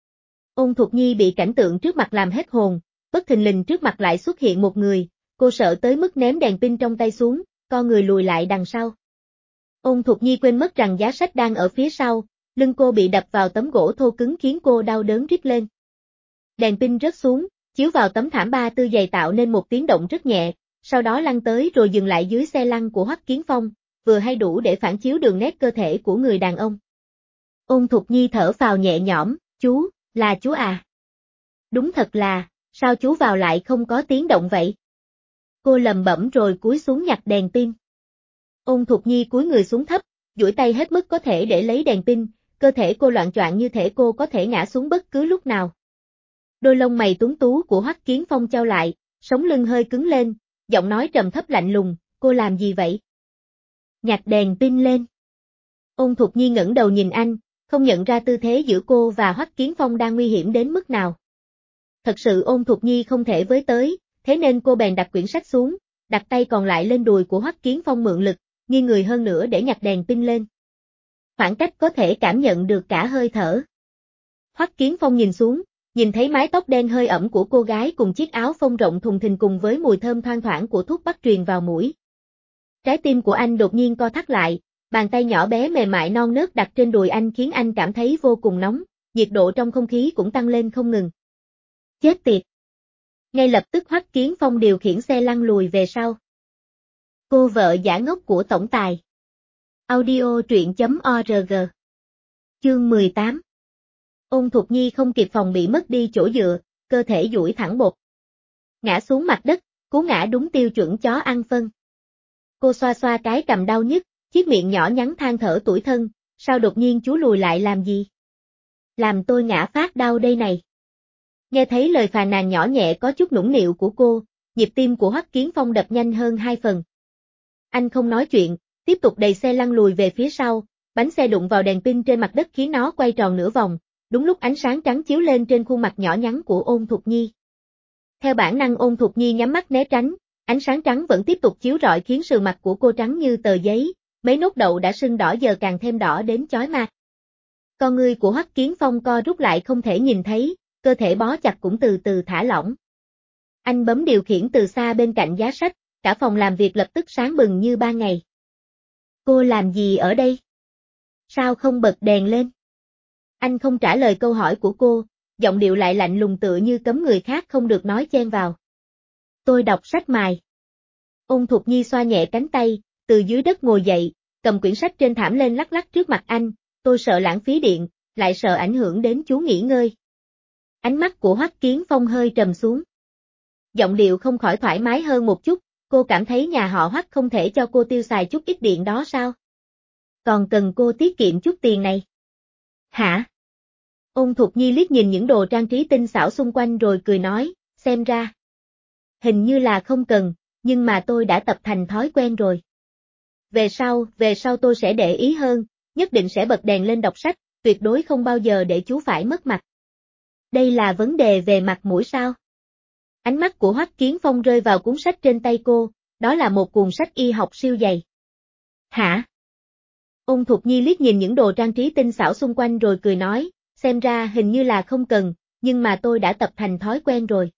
Ôn Thục Nhi bị cảnh tượng trước mặt làm hết hồn, bất thình lình trước mặt lại xuất hiện một người, cô sợ tới mức ném đèn pin trong tay xuống, co người lùi lại đằng sau. Ôn Thục Nhi quên mất rằng giá sách đang ở phía sau, lưng cô bị đập vào tấm gỗ thô cứng khiến cô đau đớn rít lên. Đèn pin rớt xuống, chiếu vào tấm thảm ba tư dày tạo nên một tiếng động rất nhẹ, sau đó lăn tới rồi dừng lại dưới xe lăn của Hoắc Kiến Phong, vừa hay đủ để phản chiếu đường nét cơ thể của người đàn ông. Ôn Thục Nhi thở phào nhẹ nhõm, là chú à? Đúng thật là, sao chú vào lại không có tiếng động vậy? Cô lầm bẩm rồi cúi xuống nhặt đèn pin. Ôn Thục Nhi cúi người xuống thấp, duỗi tay hết mức có thể để lấy đèn pin, cơ thể cô loạng choạng như thể cô có thể ngã xuống bất cứ lúc nào. Đôi lông mày tuấn tú của Hoắc Kiến Phong chau lại, sống lưng hơi cứng lên, giọng nói trầm thấp lạnh lùng, cô làm gì vậy? Nhặt đèn pin lên. Ôn Thục Nhi ngẩng đầu nhìn anh, không nhận ra tư thế giữa cô và Hoắc Kiến Phong đang nguy hiểm đến mức nào. Thật sự Ôn Thục Nhi không thể với tới, thế nên cô bèn đặt quyển sách xuống, đặt tay còn lại lên đùi của Hoắc Kiến Phong mượn lực, nghiêng người hơn nữa để nhặt đèn pin lên. Khoảng cách có thể cảm nhận được cả hơi thở. Hoắc Kiến Phong nhìn xuống, nhìn thấy mái tóc đen hơi ẩm của cô gái cùng chiếc áo phông rộng thùng thình cùng với mùi thơm thoang thoảng của thuốc bắc truyền vào mũi. Trái tim của anh đột nhiên co thắt lại, bàn tay nhỏ bé mềm mại non nớt đặt trên đùi anh khiến anh cảm thấy vô cùng nóng, nhiệt độ trong không khí cũng tăng lên không ngừng. Chết tiệt! Ngay lập tức Hoắc Kiến Phong điều khiển xe lăn lùi về sau. Cô vợ giả ngốc của tổng tài. Audio truyện.org. Chương 18. Ôn Thục Nhi không kịp phòng bị mất đi chỗ dựa, cơ thể duỗi thẳng bột. Ngã xuống mặt đất, cú ngã đúng tiêu chuẩn chó ăn phân. Cô xoa xoa cái cằm đau nhức, chiếc miệng nhỏ nhắn than thở tủi thân, sao đột nhiên chú lùi lại làm gì? Làm tôi ngã phát đau đây này. Nghe thấy lời phàn nàn nhỏ nhẹ có chút nũng nịu của cô, nhịp tim của Hoắc Kiến Phong đập nhanh hơn 2 phần. Anh không nói chuyện, tiếp tục đẩy xe lăn lùi về phía sau, bánh xe đụng vào đèn pin trên mặt đất khiến nó quay tròn nửa vòng, đúng lúc ánh sáng trắng chiếu lên trên khuôn mặt nhỏ nhắn của Ôn Thục Nhi. Theo bản năng Ôn Thục Nhi nhắm mắt né tránh, ánh sáng trắng vẫn tiếp tục chiếu rọi khiến sườn mặt của cô trắng như tờ giấy, mấy nốt đậu đã sưng đỏ giờ càng thêm đỏ đến chói mắt. Con ngươi của Hoắc Kiến Phong co rút lại không thể nhìn thấy, cơ thể bó chặt cũng từ từ thả lỏng. Anh bấm điều khiển từ xa bên cạnh giá sách, cả phòng làm việc lập tức sáng bừng như ban ngày. Cô làm gì ở đây? Sao không bật đèn lên? Anh không trả lời câu hỏi của cô, giọng điệu lại lạnh lùng tựa như cấm người khác không được nói chen vào. Tôi đọc sách mài. Ôn Thục Nhi xoa nhẹ cánh tay, từ dưới đất ngồi dậy, cầm quyển sách trên thảm lên lắc lắc trước mặt anh, tôi sợ lãng phí điện, lại sợ ảnh hưởng đến chú nghỉ ngơi. Ánh mắt của Hoắc Kiến Phong hơi trầm xuống. Giọng điệu không khỏi thoải mái hơn một chút, cô cảm thấy nhà họ Hoắc không thể cho cô tiêu xài chút ít điện đó sao? Còn cần cô tiết kiệm chút tiền này. Hả? Ôn Thục Nhi liếc nhìn những đồ trang trí tinh xảo xung quanh rồi cười nói, xem ra. Hình như là không cần, nhưng mà tôi đã tập thành thói quen rồi. Về sau tôi sẽ để ý hơn, nhất định sẽ bật đèn lên đọc sách, tuyệt đối không bao giờ để chú phải mất mặt. Đây là vấn đề về mặt mũi sao? Ánh mắt của Hoắc Kiến Phong rơi vào cuốn sách trên tay cô, đó là một cuốn sách y học siêu dày. Hả? Ôn Thục Nhi liếc nhìn những đồ trang trí tinh xảo xung quanh rồi cười nói, xem ra hình như là không cần, nhưng mà tôi đã tập thành thói quen rồi.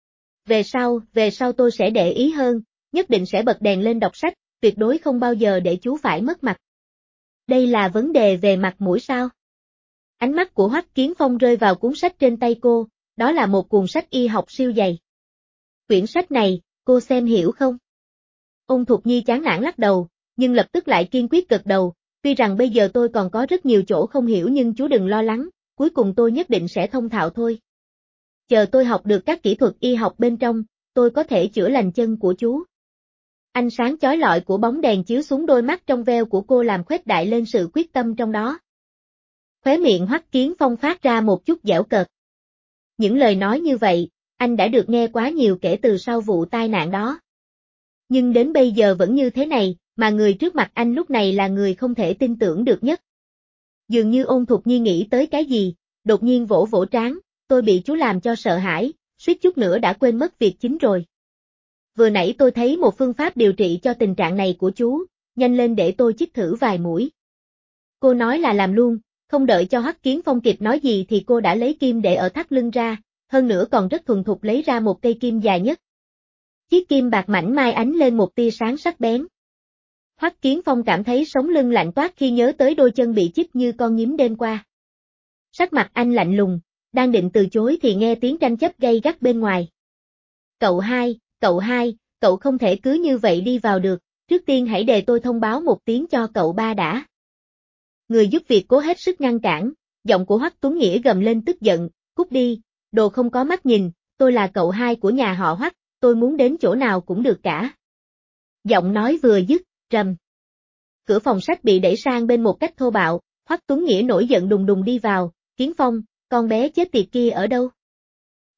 Về sau tôi sẽ để ý hơn, nhất định sẽ bật đèn lên đọc sách, tuyệt đối không bao giờ để chú phải mất mặt. Đây là vấn đề về mặt mũi sao? Ánh mắt của Hoắc Kiến Phong rơi vào cuốn sách trên tay cô, đó là một cuốn sách y học siêu dày. Quyển sách này, cô xem hiểu không? Ôn Thục Nhi chán nản lắc đầu, nhưng lập tức lại kiên quyết gật đầu, tuy rằng bây giờ tôi còn có rất nhiều chỗ không hiểu nhưng chú đừng lo lắng, cuối cùng tôi nhất định sẽ thông thạo thôi. Chờ tôi học được các kỹ thuật y học bên trong, tôi có thể chữa lành chân của chú. Ánh sáng chói lọi của bóng đèn chiếu xuống đôi mắt trong veo của cô làm khuếch đại lên sự quyết tâm trong đó. Khóe miệng Hoắc Kiến Phong phát ra một chút giễu cợt. Những lời nói như vậy, anh đã được nghe quá nhiều kể từ sau vụ tai nạn đó. Nhưng đến bây giờ vẫn như thế này, mà người trước mặt anh lúc này là người không thể tin tưởng được nhất. Dường như Ôn Thục Nhi nghĩ tới cái gì, đột nhiên vỗ vỗ trán, tôi bị chú làm cho sợ hãi, suýt chút nữa đã quên mất việc chính rồi. Vừa nãy tôi thấy một phương pháp điều trị cho tình trạng này của chú, nhanh lên để tôi chích thử vài mũi. Cô nói là làm luôn, không đợi cho Hoắc Kiến Phong kịp nói gì thì cô đã lấy kim để ở thắt lưng ra, hơn nữa còn rất thuần thục lấy ra một cây kim dài nhất. Chiếc kim bạc mảnh mai ánh lên một tia sáng sắc bén. Hoắc Kiến Phong cảm thấy sống lưng lạnh toát khi nhớ tới đôi chân bị chích như con nhím đêm qua. Sắc mặt anh lạnh lùng, đang định từ chối thì nghe tiếng tranh chấp gay gắt bên ngoài. Cậu hai, cậu không thể cứ như vậy đi vào được, trước tiên hãy để tôi thông báo một tiếng cho cậu ba đã. Người giúp việc cố hết sức ngăn cản, giọng của Hoắc Tuấn Nghĩa gầm lên tức giận, cút đi, đồ không có mắt nhìn, tôi là cậu hai của nhà họ Hoắc, tôi muốn đến chỗ nào cũng được cả. Giọng nói vừa dứt, rầm. Cửa phòng sách bị đẩy sang bên một cách thô bạo, Hoắc Tuấn Nghĩa nổi giận đùng đùng đi vào, Kiến Phong, con bé chết tiệt kia ở đâu?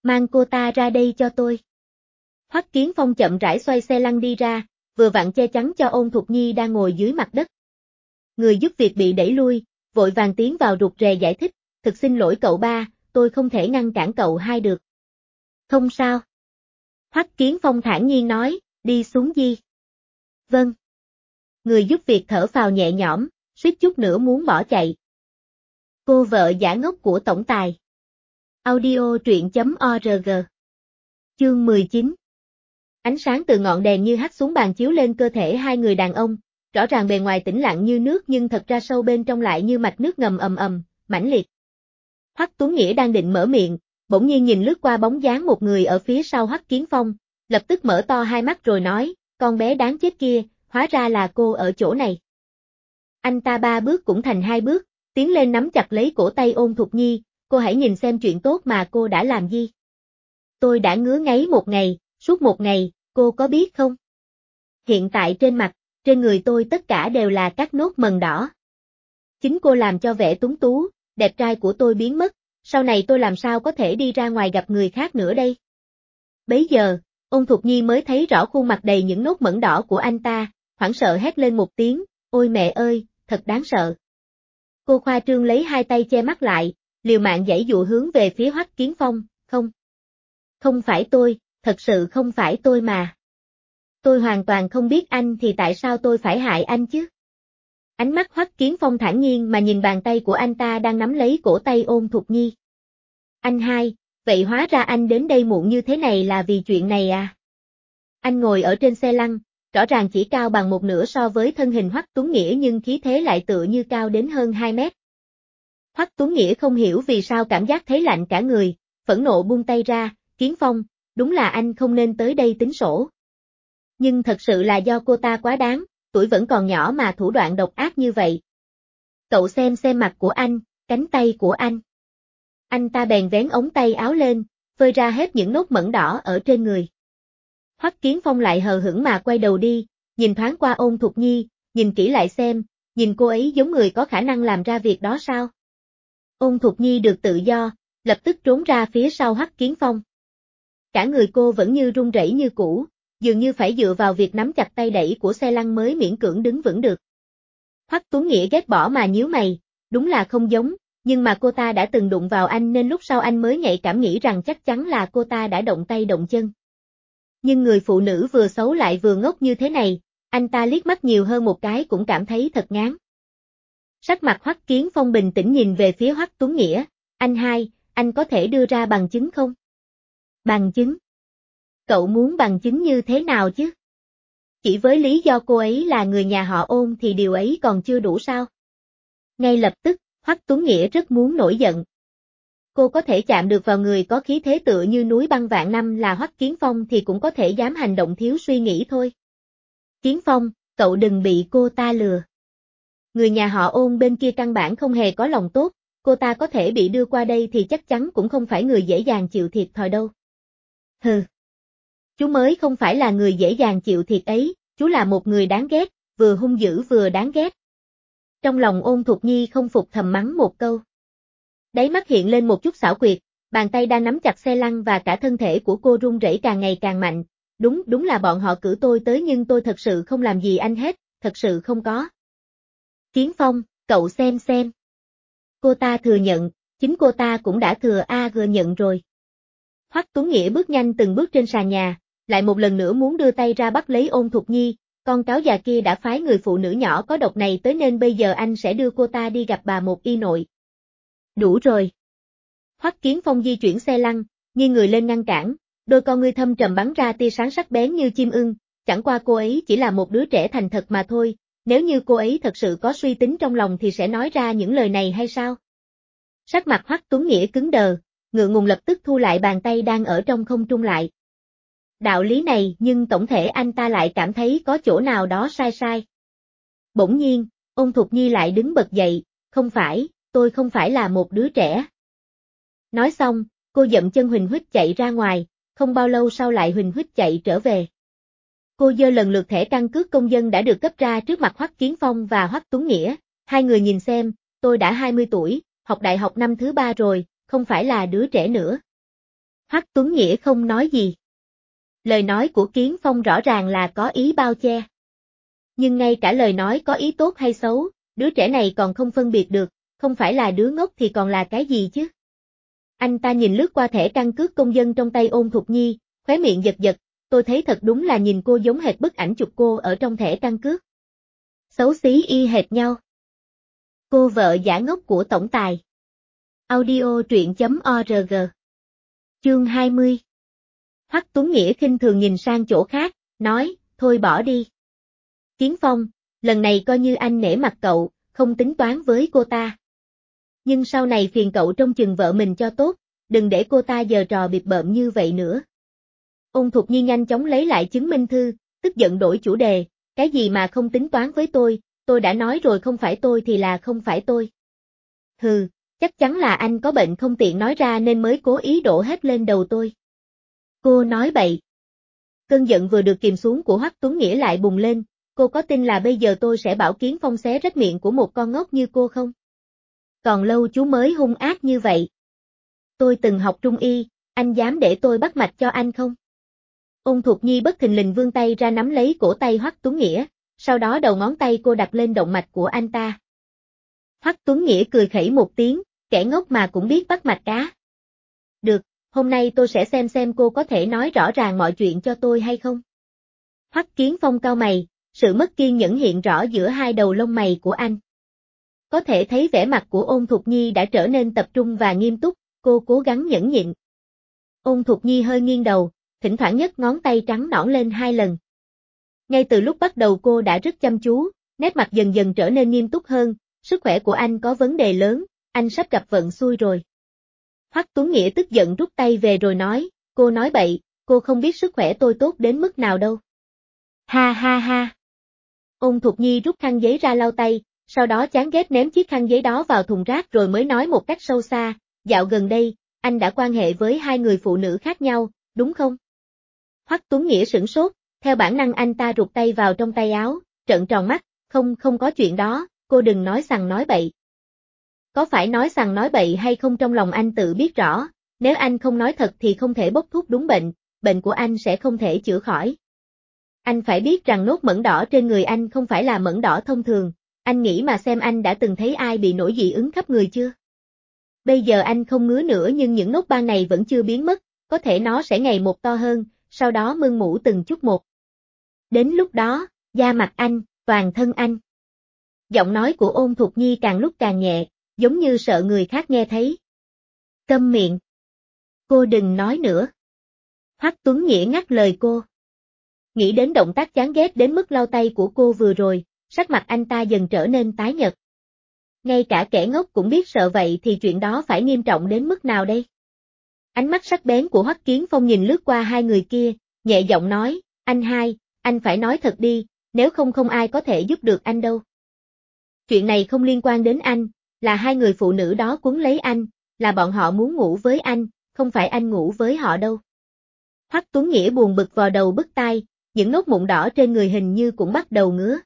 Mang cô ta ra đây cho tôi. Hoắc Kiến Phong chậm rãi xoay xe lăn đi ra, vừa vặn che chắn cho Ôn Thục Nhi đang ngồi dưới mặt đất. Người giúp việc bị đẩy lui, vội vàng tiến vào rụt rè giải thích, thực xin lỗi cậu ba, tôi không thể ngăn cản cậu hai được. Không sao. Hoắc Kiến Phong thản nhiên nói, đi xuống đi. Vâng. Người giúp việc thở phào nhẹ nhõm, suýt chút nữa muốn bỏ chạy. Cô vợ giả ngốc của tổng tài. Audio truyện.org. Chương 19. Ánh sáng từ ngọn đèn như hắt xuống bàn chiếu lên cơ thể hai người đàn ông, rõ ràng bề ngoài tĩnh lặng như nước nhưng thật ra sâu bên trong lại như mạch nước ngầm ầm ầm, mãnh liệt. Hoắc Tuấn Nghĩa đang định mở miệng, bỗng nhiên nhìn lướt qua bóng dáng một người ở phía sau Hoắc Kiến Phong, lập tức mở to hai mắt rồi nói, con bé đáng chết kia, hóa ra là cô ở chỗ này. Anh ta ba bước cũng thành hai bước, tiến lên nắm chặt lấy cổ tay Ôn Thục Nhi, cô hãy nhìn xem chuyện tốt mà cô đã làm gì. Tôi đã ngứa ngáy một ngày, suốt một ngày, cô có biết không? Hiện tại trên mặt, trên người tôi tất cả đều là các nốt mẩn đỏ. Chính cô làm cho vẻ tuấn tú, đẹp trai của tôi biến mất, sau này tôi làm sao có thể đi ra ngoài gặp người khác nữa đây? Bấy giờ, Ôn Thục Nhi mới thấy rõ khuôn mặt đầy những nốt mẩn đỏ của anh ta, hoảng sợ hét lên một tiếng, ôi mẹ ơi, thật đáng sợ. Cô khoa trương lấy hai tay che mắt lại, liều mạng giãy dụa hướng về phía Hoắc Kiến Phong, không. Không phải tôi, thật sự không phải tôi mà. Tôi hoàn toàn không biết anh thì tại sao tôi phải hại anh chứ? Ánh mắt Hoắc Kiến Phong thản nhiên mà nhìn bàn tay của anh ta đang nắm lấy cổ tay Ôn Thục Nhi. Anh hai, vậy hóa ra anh đến đây muộn như thế này là vì chuyện này à? Anh ngồi ở trên xe lăn, rõ ràng chỉ cao bằng một nửa so với thân hình Hoắc Tuấn Nghĩa nhưng khí thế lại tựa như cao đến hơn 2 mét. Hoắc Tuấn Nghĩa không hiểu vì sao cảm giác thấy lạnh cả người, phẫn nộ buông tay ra, Kiến Phong, đúng là anh không nên tới đây tính sổ. Nhưng thật sự là do cô ta quá đáng, tuổi vẫn còn nhỏ mà thủ đoạn độc ác như vậy. Cậu xem mặt của anh, cánh tay của anh. Anh ta bèn vén ống tay áo lên, phơi ra hết những nốt mẩn đỏ ở trên người. Hoắc Kiến Phong lại hờ hững mà quay đầu đi, nhìn thoáng qua Ôn Thục Nhi, nhìn kỹ lại xem, nhìn cô ấy giống người có khả năng làm ra việc đó sao? Ôn Thục Nhi được tự do, lập tức trốn ra phía sau Hoắc Kiến Phong. Cả người cô vẫn như run rẩy như cũ, dường như phải dựa vào việc nắm chặt tay đẩy của xe lăn mới miễn cưỡng đứng vững được. Hoắc Tuấn Nghĩa ghét bỏ mà nhíu mày, đúng là không giống, nhưng mà cô ta đã từng đụng vào anh nên lúc sau anh mới nhạy cảm nghĩ rằng chắc chắn là cô ta đã động tay động chân. Nhưng người phụ nữ vừa xấu lại vừa ngốc như thế này, anh ta liếc mắt nhiều hơn một cái cũng cảm thấy thật ngán. Sắc mặt Hoắc Kiến Phong bình tĩnh nhìn về phía Hoắc Tuấn Nghĩa, anh hai, anh có thể đưa ra bằng chứng không? Bằng chứng? Cậu muốn bằng chứng như thế nào chứ? Chỉ với lý do cô ấy là người nhà họ Ôn thì điều ấy còn chưa đủ sao? Ngay lập tức, Hoắc Tuấn Nghĩa rất muốn nổi giận. Cô có thể chạm được vào người có khí thế tựa như núi băng vạn năm là Hoắc Kiến Phong thì cũng có thể dám hành động thiếu suy nghĩ thôi. Kiến Phong, cậu đừng bị cô ta lừa. Người nhà họ Ôn bên kia căn bản không hề có lòng tốt, cô ta có thể bị đưa qua đây thì chắc chắn cũng không phải người dễ dàng chịu thiệt thòi đâu. Hừ. Chú mới không phải là người dễ dàng chịu thiệt ấy, chú là một người đáng ghét, vừa hung dữ vừa đáng ghét. Trong lòng Ôn Thục Nhi không phục thầm mắng một câu. Đáy mắt hiện lên một chút xảo quyệt, bàn tay đang nắm chặt xe lăn và cả thân thể của cô run rẩy càng ngày càng mạnh. Đúng là bọn họ cử tôi tới nhưng tôi thật sự không làm gì anh hết, thật sự không có. Kiến Phong, cậu xem. Cô ta thừa nhận, chính cô ta cũng đã thừa nhận rồi. Hoắc Tuấn Nghĩa bước nhanh từng bước trên sàn nhà, lại một lần nữa muốn đưa tay ra bắt lấy Ôn Thục Nhi, con cáo già kia đã phái người phụ nữ nhỏ có độc này tới nên bây giờ anh sẽ đưa cô ta đi gặp bà một y nội. Đủ rồi. Hoắc Kiến Phong di chuyển xe lăn, nghiêng người lên ngăn cản, đôi con ngươi thâm trầm bắn ra tia sáng sắc bén như chim ưng, chẳng qua cô ấy chỉ là một đứa trẻ thành thật mà thôi, nếu như cô ấy thật sự có suy tính trong lòng thì sẽ nói ra những lời này hay sao? Sắc mặt Hoắc Tuấn Nghĩa cứng đờ, ngượng ngùng lập tức thu lại bàn tay đang ở trong không trung lại. Đạo lý này nhưng tổng thể anh ta lại cảm thấy có chỗ nào đó sai. Bỗng nhiên, Ôn Thục Nhi lại đứng bật dậy, không phải, tôi không phải là một đứa trẻ. Nói xong, cô dậm chân huỳnh huýt chạy ra ngoài, không bao lâu sau lại huỳnh huýt chạy trở về. Cô giơ lần lượt thẻ căn cước công dân đã được cấp ra trước mặt Hoắc Kiến Phong và Hoắc Tuấn Nghĩa, hai người nhìn xem, tôi đã 20 tuổi, học đại học năm thứ 3 rồi, không phải là đứa trẻ nữa. Hoắc Tuấn Nghĩa không nói gì. Lời nói của Kiến Phong rõ ràng là có ý bao che. Nhưng ngay cả lời nói có ý tốt hay xấu, đứa trẻ này còn không phân biệt được, không phải là đứa ngốc thì còn là cái gì chứ? Anh ta nhìn lướt qua thẻ căn cước công dân trong tay Ôn Thục Nhi, khóe miệng giật giật, tôi thấy thật đúng là nhìn cô giống hệt bức ảnh chụp cô ở trong thẻ căn cước. Xấu xí y hệt nhau. Cô vợ giả ngốc của tổng tài. Audio truyện.org. Chương 20. Hoắc Tuấn Nghĩa khinh thường nhìn sang chỗ khác, nói, thôi bỏ đi. Kiến Phong, lần này coi như anh nể mặt cậu, không tính toán với cô ta. Nhưng sau này phiền cậu trông chừng vợ mình cho tốt, đừng để cô ta giở trò bịp bợm như vậy nữa. Ôn Thục Nhi nhanh chóng lấy lại chứng minh thư, tức giận đổi chủ đề, cái gì mà không tính toán với tôi đã nói rồi không phải tôi thì là không phải tôi. Hừ, chắc chắn là anh có bệnh không tiện nói ra nên mới cố ý đổ hết lên đầu tôi. Cô nói bậy. Cơn giận vừa được kìm xuống của Hoắc Tuấn Nghĩa lại bùng lên, cô có tin là bây giờ tôi sẽ bảo Kiến Phong xé rách miệng của một con ngốc như cô không? Còn lâu chú mới hung ác như vậy. Tôi từng học trung y, anh dám để tôi bắt mạch cho anh không? Ôn Thục Nhi bất thình lình vươn tay ra nắm lấy cổ tay Hoắc Tuấn Nghĩa, sau đó đầu ngón tay cô đặt lên động mạch của anh ta. Hoắc Tuấn Nghĩa cười khẩy một tiếng, kẻ ngốc mà cũng biết bắt mạch cá. Được, hôm nay tôi sẽ xem cô có thể nói rõ ràng mọi chuyện cho tôi hay không. Hoắc Kiến Phong cau mày, sự mất kiên nhẫn hiện rõ giữa hai đầu lông mày của anh. Có thể thấy vẻ mặt của Ôn Thục Nhi đã trở nên tập trung và nghiêm túc, cô cố gắng nhẫn nhịn. Ôn Thục Nhi hơi nghiêng đầu, thỉnh thoảng nhấc ngón tay trắng nõn lên 2 lần. Ngay từ lúc bắt đầu cô đã rất chăm chú, nét mặt dần dần trở nên nghiêm túc hơn, sức khỏe của anh có vấn đề lớn, anh sắp gặp vận xui rồi. Hoắc Tuấn Nghĩa tức giận rút tay về rồi nói, cô nói bậy, cô không biết sức khỏe tôi tốt đến mức nào đâu. Ha ha ha. Ôn Thục Nhi rút khăn giấy ra lau tay, sau đó chán ghét ném chiếc khăn giấy đó vào thùng rác rồi mới nói một cách sâu xa, dạo gần đây, anh đã quan hệ với 2 người phụ nữ khác nhau, đúng không? Hoắc Tuấn Nghĩa sửng sốt, theo bản năng anh ta rụt tay vào trong tay áo, trợn tròn mắt, không có chuyện đó, cô đừng nói sằng nói bậy. Có phải nói sằng nói bậy hay không trong lòng anh tự biết rõ, nếu anh không nói thật thì không thể bốc thuốc đúng bệnh của anh sẽ không thể chữa khỏi. Anh phải biết rằng nốt mẩn đỏ trên người anh không phải là mẩn đỏ thông thường, anh nghĩ mà xem anh đã từng thấy ai bị nổi dị ứng khắp người chưa? Bây giờ anh không ngứa nữa nhưng những nốt ban này vẫn chưa biến mất, có thể nó sẽ ngày một to hơn, sau đó mưng mủ từng chút một. Đến lúc đó, da mặt anh, toàn thân anh. Giọng nói của Ôn Thục Nhi càng lúc càng nhẹ, giống như sợ người khác nghe thấy. Câm miệng. Cô đừng nói nữa. Hoắc Tuấn Nghĩa ngắt lời cô. Nghĩ đến động tác chán ghét đến mức lau tay của cô vừa rồi, sắc mặt anh ta dần trở nên tái nhợt. Ngay cả kẻ ngốc cũng biết sợ vậy thì chuyện đó phải nghiêm trọng đến mức nào đây? Ánh mắt sắc bén của Hoắc Kiến Phong nhìn lướt qua 2 người kia, nhẹ giọng nói, anh hai, anh phải nói thật đi, nếu không ai có thể giúp được anh đâu. Chuyện này không liên quan đến anh, là 2 người phụ nữ đó cuốn lấy anh, là bọn họ muốn ngủ với anh, không phải anh ngủ với họ đâu. Hoắc Tuấn Nghĩa buồn bực vào đầu bứt tai, những nốt mụn đỏ trên người hình như cũng bắt đầu ngứa.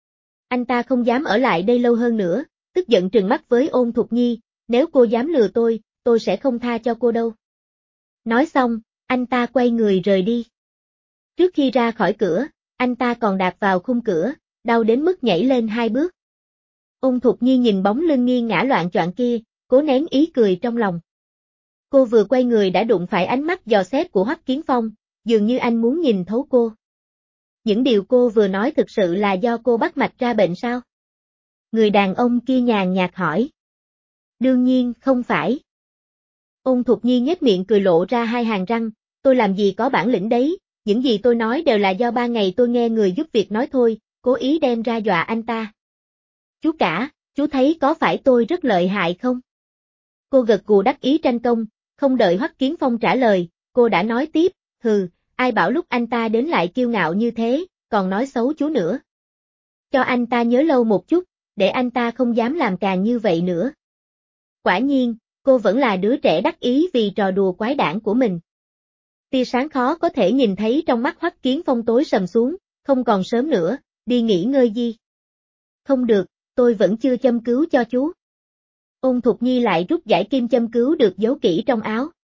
Anh ta không dám ở lại đây lâu hơn nữa, tức giận trừng mắt với Ôn Thục Nhi, nếu cô dám lừa tôi sẽ không tha cho cô đâu. Nói xong, anh ta quay người rời đi. Trước khi ra khỏi cửa, anh ta còn đạp vào khung cửa, đau đến mức nhảy lên 2 bước. Ôn Thục Nhi nhìn bóng lưng nghiêng ngã loạng choạng kia, cố nén ý cười trong lòng. Cô vừa quay người đã đụng phải ánh mắt dò xét của Hoắc Kiến Phong, dường như anh muốn nhìn thấu cô. Những điều cô vừa nói thực sự là do cô bắt mạch ra bệnh sao? Người đàn ông kia nhàn nhạt hỏi. Đương nhiên không phải. Ôn Thục Nhi nhếch miệng cười lộ ra 2 hàng răng, tôi làm gì có bản lĩnh đấy, những gì tôi nói đều là do 3 ngày tôi nghe người giúp việc nói thôi, cố ý đem ra dọa anh ta. Chú cả, chú thấy có phải tôi rất lợi hại không? Cô gật gù đắc ý tranh công, không đợi Hoắc Kiến Phong trả lời, cô đã nói tiếp, hừ, ai bảo lúc anh ta đến lại kiêu ngạo như thế, còn nói xấu chú nữa. Cho anh ta nhớ lâu một chút, để anh ta không dám làm càng như vậy nữa. Quả nhiên, cô vẫn là đứa trẻ đắc ý vì trò đùa quái đản của mình. Tia sáng khó có thể nhìn thấy trong mắt Hoắc Kiến Phong tối sầm xuống, không còn sớm nữa, đi nghỉ ngơi đi. Không được, tôi vẫn chưa châm cứu cho chú. Ôn Thục Nhi lại rút dải kim châm cứu được giấu kỹ trong áo.